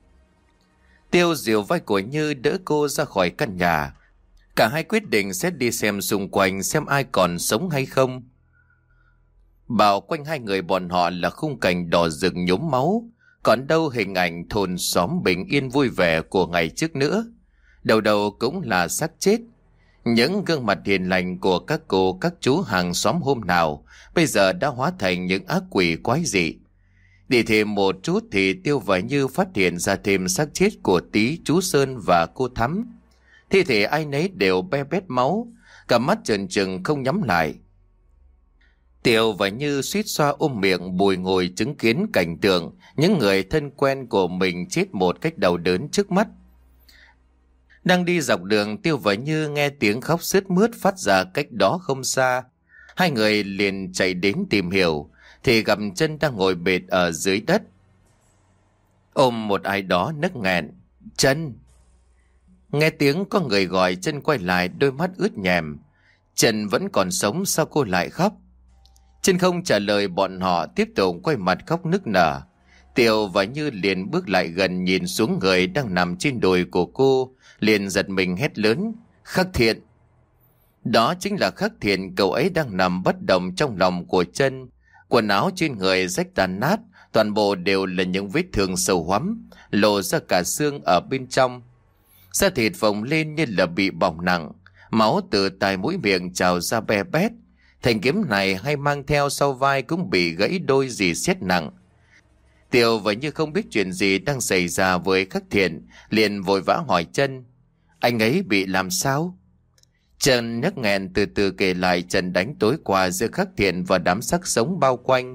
Tiêu dìu vai của Như đỡ cô ra khỏi căn nhà. Cả hai quyết định sẽ đi xem xung quanh xem ai còn sống hay không. Bao quanh hai người bọn họ là khung cảnh đỏ rực nhốm máu, còn đâu hình ảnh thôn xóm bình yên vui vẻ của ngày trước nữa. Đầu đầu cũng là xác chết. Những gương mặt hiền lành của các cô các chú hàng xóm hôm nào bây giờ đã hóa thành những ác quỷ quái dị. Đi thêm một chút thì Tiêu và Như phát hiện ra thêm xác chết của Tí, chú Sơn và cô Thắm. Thi thể ai nấy đều be bét máu, cả mắt trợn trừng không nhắm lại. Tiêu và Như suýt xoa ôm miệng bùi ngồi chứng kiến cảnh tượng những người thân quen của mình chết một cách đau đớn trước mắt. Đang đi dọc đường, Tiêu và Như nghe tiếng khóc sướt mướt phát ra cách đó không xa. Hai người liền chạy đến tìm hiểu, thì gặp Chân đang ngồi bệt ở dưới đất, ôm một ai đó nấc nghẹn. Chân! Nghe tiếng có người gọi, Chân quay lại, đôi mắt ướt nhèm. Chân vẫn còn sống, sao cô lại khóc? Chân không trả lời bọn họ, tiếp tục quay mặt khóc nức nở. Tiêu và Như liền bước lại gần, nhìn xuống người đang nằm trên đùi của cô, liền giật mình hét lớn. Khắc Thiện! Đó chính là Khắc Thiện, cậu ấy đang nằm bất động trong lòng của Chân. Quần áo trên người rách tàn nát, toàn bộ đều là những vết thương sâu hoắm, lộ ra cả xương ở bên trong. Da thịt phồng lên như là bị bỏng nặng, máu từ tai mũi miệng trào ra be bét. Thanh kiếm này hay mang theo sau vai cũng bị gãy đôi rỉ sét nặng. Tiêu và Như không biết chuyện gì đang xảy ra với Khắc Thiện, liền vội vã hỏi Chân. Anh ấy bị làm sao? Chân nhấc nghẹn từ từ kể lại trận đánh tối qua giữa Khắc Thiện và đám xác sống bao quanh.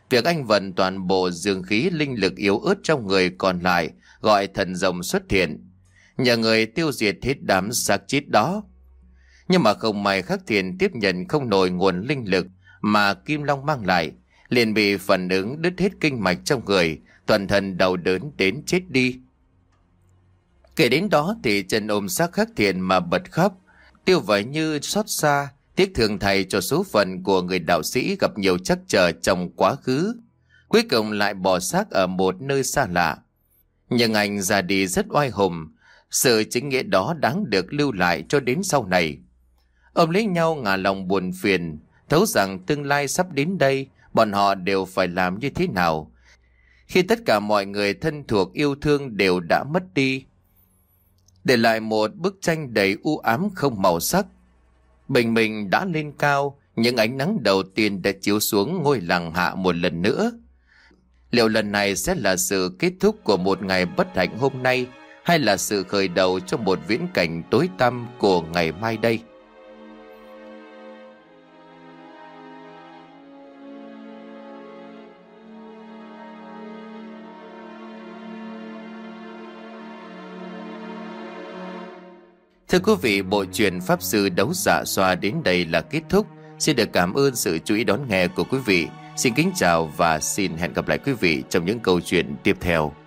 Việc anh vận toàn bộ dương khí linh lực yếu ớt trong người còn lại, gọi thần rồng xuất hiện, nhờ người tiêu diệt hết đám xác chết đó. Nhưng mà không may Khắc Thiện tiếp nhận không nổi nguồn linh lực mà Kim Long mang lại, liền bị phản ứng đứt hết kinh mạch trong người, toàn thân đau đớn đến chết đi. Kể đến đó thì Trần ôm xác Khắc Thiện mà bật khóc. Tiêu Vải Như xót xa, tiếc thương thầy cho số phận của người đạo sĩ gặp nhiều trắc trở trong quá khứ, cuối cùng lại bỏ xác ở một nơi xa lạ. Nhưng anh ra đi rất oai hùng, sự chính nghĩa đó đáng được lưu lại cho đến sau này. Ôm lấy nhau ngả lòng buồn phiền, thấu rằng tương lai sắp đến đây, bọn họ đều phải làm như thế nào khi tất cả mọi người thân thuộc yêu thương đều đã mất đi, để lại một bức tranh đầy u ám không màu sắc. Bình minh đã lên cao, những ánh nắng đầu tiên đã chiếu xuống ngôi làng Hạ một lần nữa. Liệu lần này sẽ là sự kết thúc của một ngày bất hạnh hôm nay, hay là sự khởi đầu cho một viễn cảnh tối tăm của ngày mai đây? Thưa quý vị, bộ truyện Pháp Sư Đấu Dạ Xoa đến đây là kết thúc. Xin được cảm ơn sự chú ý đón nghe của quý vị. Xin kính chào và xin hẹn gặp lại quý vị trong những câu chuyện tiếp theo.